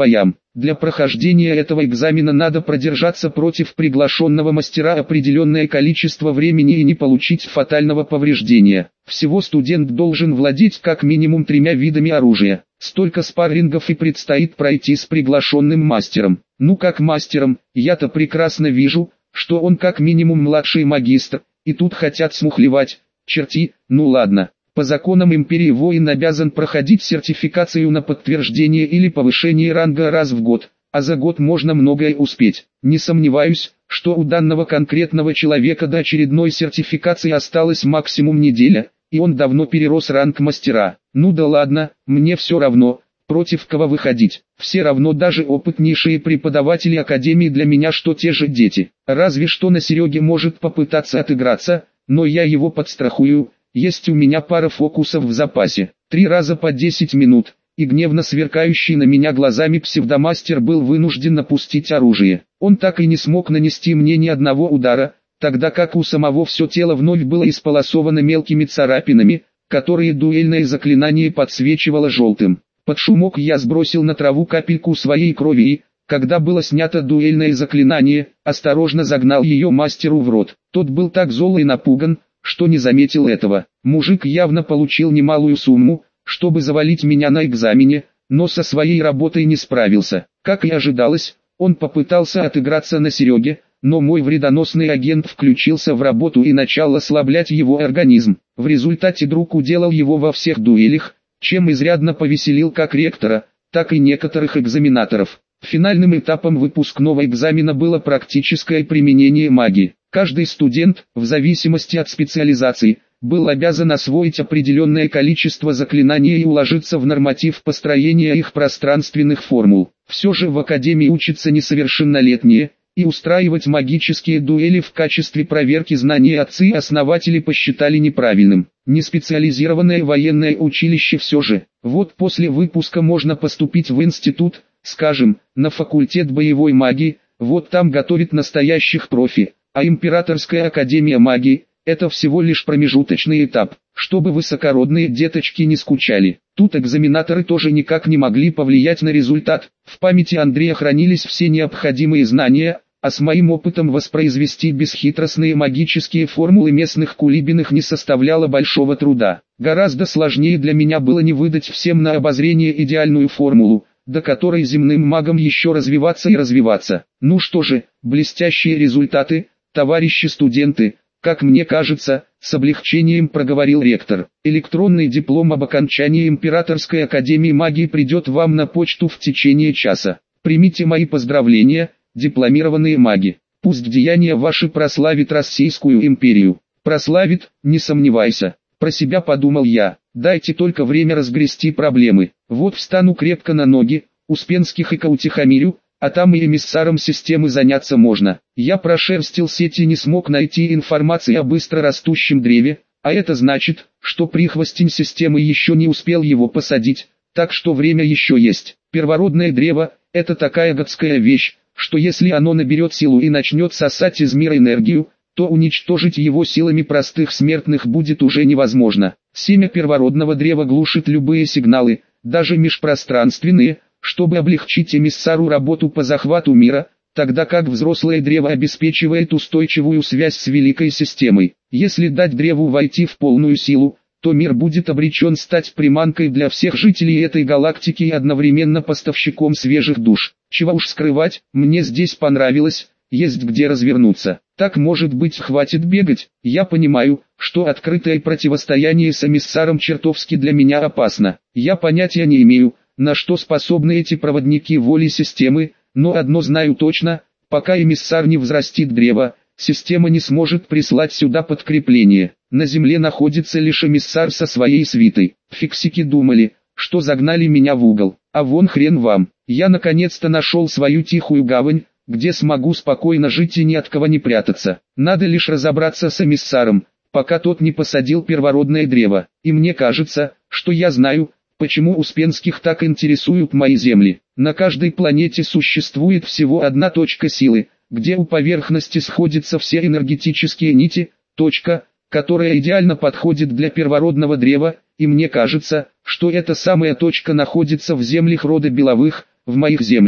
Для прохождения этого экзамена надо продержаться против приглашенного мастера определенное количество времени и не получить фатального повреждения. Всего студент должен владеть как минимум 3 видами оружия. Столько спаррингов и предстоит пройти с приглашенным мастером. Ну как мастером, я-то прекрасно вижу, что он как минимум младший магистр, и тут хотят смухлевать, черти, ну ладно. По законам империи воин обязан проходить сертификацию на подтверждение или повышение ранга раз в год, а за год можно многое успеть. Не сомневаюсь, что у данного конкретного человека до очередной сертификации осталась максимум неделя, и он давно перерос ранг мастера. Ну да ладно, мне все равно, против кого выходить. Все равно даже опытнейшие преподаватели академии для меня что те же дети. Разве что на Сереге может попытаться отыграться, но я его подстрахую. Есть у меня пара фокусов в запасе. 3 раза по 10 минут, и гневно сверкающий на меня глазами псевдомастер был вынужден опустить оружие. Он так и не смог нанести мне ни одного удара, тогда как у самого все тело вновь было исполосовано мелкими царапинами, которые дуэльное заклинание подсвечивало желтым. Под шумок я сбросил на траву капельку своей крови и, когда было снято дуэльное заклинание, осторожно загнал ее мастеру в рот. Тот был так зол и напуган, что не заметил этого. Мужик явно получил немалую сумму, чтобы завалить меня на экзамене, но со своей работой не справился. Как и ожидалось, он попытался отыграться на Сереге, но мой вредоносный агент включился в работу и начал ослаблять его организм. В результате друг уделал его во всех дуэлях, чем изрядно повеселил как ректора, так и некоторых экзаменаторов. Финальным этапом выпускного экзамена было практическое применение магии. Каждый студент, в зависимости от специализации, был обязан освоить определенное количество заклинаний и уложиться в норматив построения их пространственных формул. Все же в академии учатся несовершеннолетние, и устраивать магические дуэли в качестве проверки знаний отцы-основатели посчитали неправильным. Неспециализированное военное училище все же. Вот после выпуска можно поступить в институт, скажем, на факультет боевой магии, вот там готовят настоящих профи. А Императорская академия магии – это всего лишь промежуточный этап, чтобы высокородные деточки не скучали. Тут экзаменаторы тоже никак не могли повлиять на результат. В памяти Андрея хранились все необходимые знания, а с моим опытом воспроизвести бесхитростные магические формулы местных кулибиных не составляло большого труда. Гораздо сложнее для меня было не выдать всем на обозрение идеальную формулу, до которой земным магам еще развиваться и развиваться. Ну что же, блестящие результаты, товарищи студенты, как мне кажется, с облегчением проговорил ректор. Электронный диплом об окончании Императорской академии магии придет вам на почту в течение часа. Примите мои поздравления, дипломированные маги. Пусть деяния ваши прославит Российскую империю. Прославит, не сомневайся. Про себя подумал я. Дайте только время разгрести проблемы. Вот встану крепко на ноги, Успенских и утихомирю, а там и эмиссаром системы заняться можно. Я прошерстил сеть и не смог найти информации о быстро растущем древе, а это значит, что прихвостень системы еще не успел его посадить, так что время еще есть. Первородное древо – это такая гадская вещь, что если оно наберет силу и начнет сосать из мира энергию, то уничтожить его силами простых смертных будет уже невозможно. Семя первородного древа глушит любые сигналы, даже межпространственные, чтобы облегчить эмиссару работу по захвату мира, тогда как взрослое древо обеспечивает устойчивую связь с великой системой. Если дать древу войти в полную силу, то мир будет обречен стать приманкой для всех жителей этой галактики и одновременно поставщиком свежих душ. Чего уж скрывать, мне здесь понравилось, есть где развернуться. Так может быть хватит бегать, я понимаю, что открытое противостояние с эмиссаром чертовски для меня опасно. Я понятия не имею, на что способны эти проводники воли системы, но одно знаю точно, пока эмиссар не взрастит древо, система не сможет прислать сюда подкрепление. На земле находится лишь эмиссар со своей свитой. Фиксики думали, что загнали меня в угол, а вон хрен вам. Я наконец-то нашел свою тихую гавань, где смогу спокойно жить и ни от кого не прятаться. Надо лишь разобраться с эмиссаром, пока тот не посадил первородное древо. И мне кажется, что я знаю, почему Успенских так интересуют мои земли. На каждой планете существует всего одна точка силы, где у поверхности сходятся все энергетические нити, точка, которая идеально подходит для первородного древа, и мне кажется, что эта самая точка находится в землях рода Беловых, в моих землях.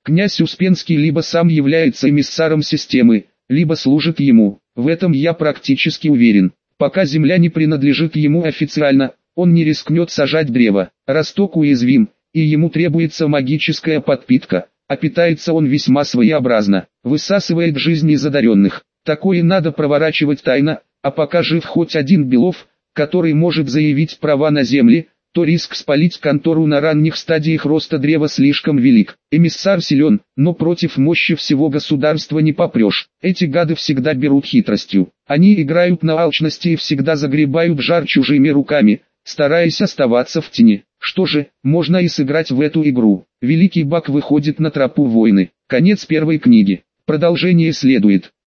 Князь Успенский либо сам является эмиссаром системы, либо служит ему. В этом я практически уверен. Пока земля не принадлежит ему официально, он не рискнет сажать древо. Росток уязвим, и ему требуется магическая подпитка, а питается он весьма своеобразно, высасывает жизнь из одаренных. Такое надо проворачивать тайно, а пока жив хоть один Белов, который может заявить права на земли, то риск спалить контору на ранних стадиях роста древа слишком велик. Эмиссар силен, но против мощи всего государства не попрешь. Эти гады всегда берут хитростью. Они играют на алчности и всегда загребают жар чужими руками, стараясь оставаться в тени. Что же, можно и сыграть в эту игру. Великий Бак выходит на тропу войны. Конец первой книги. Продолжение следует.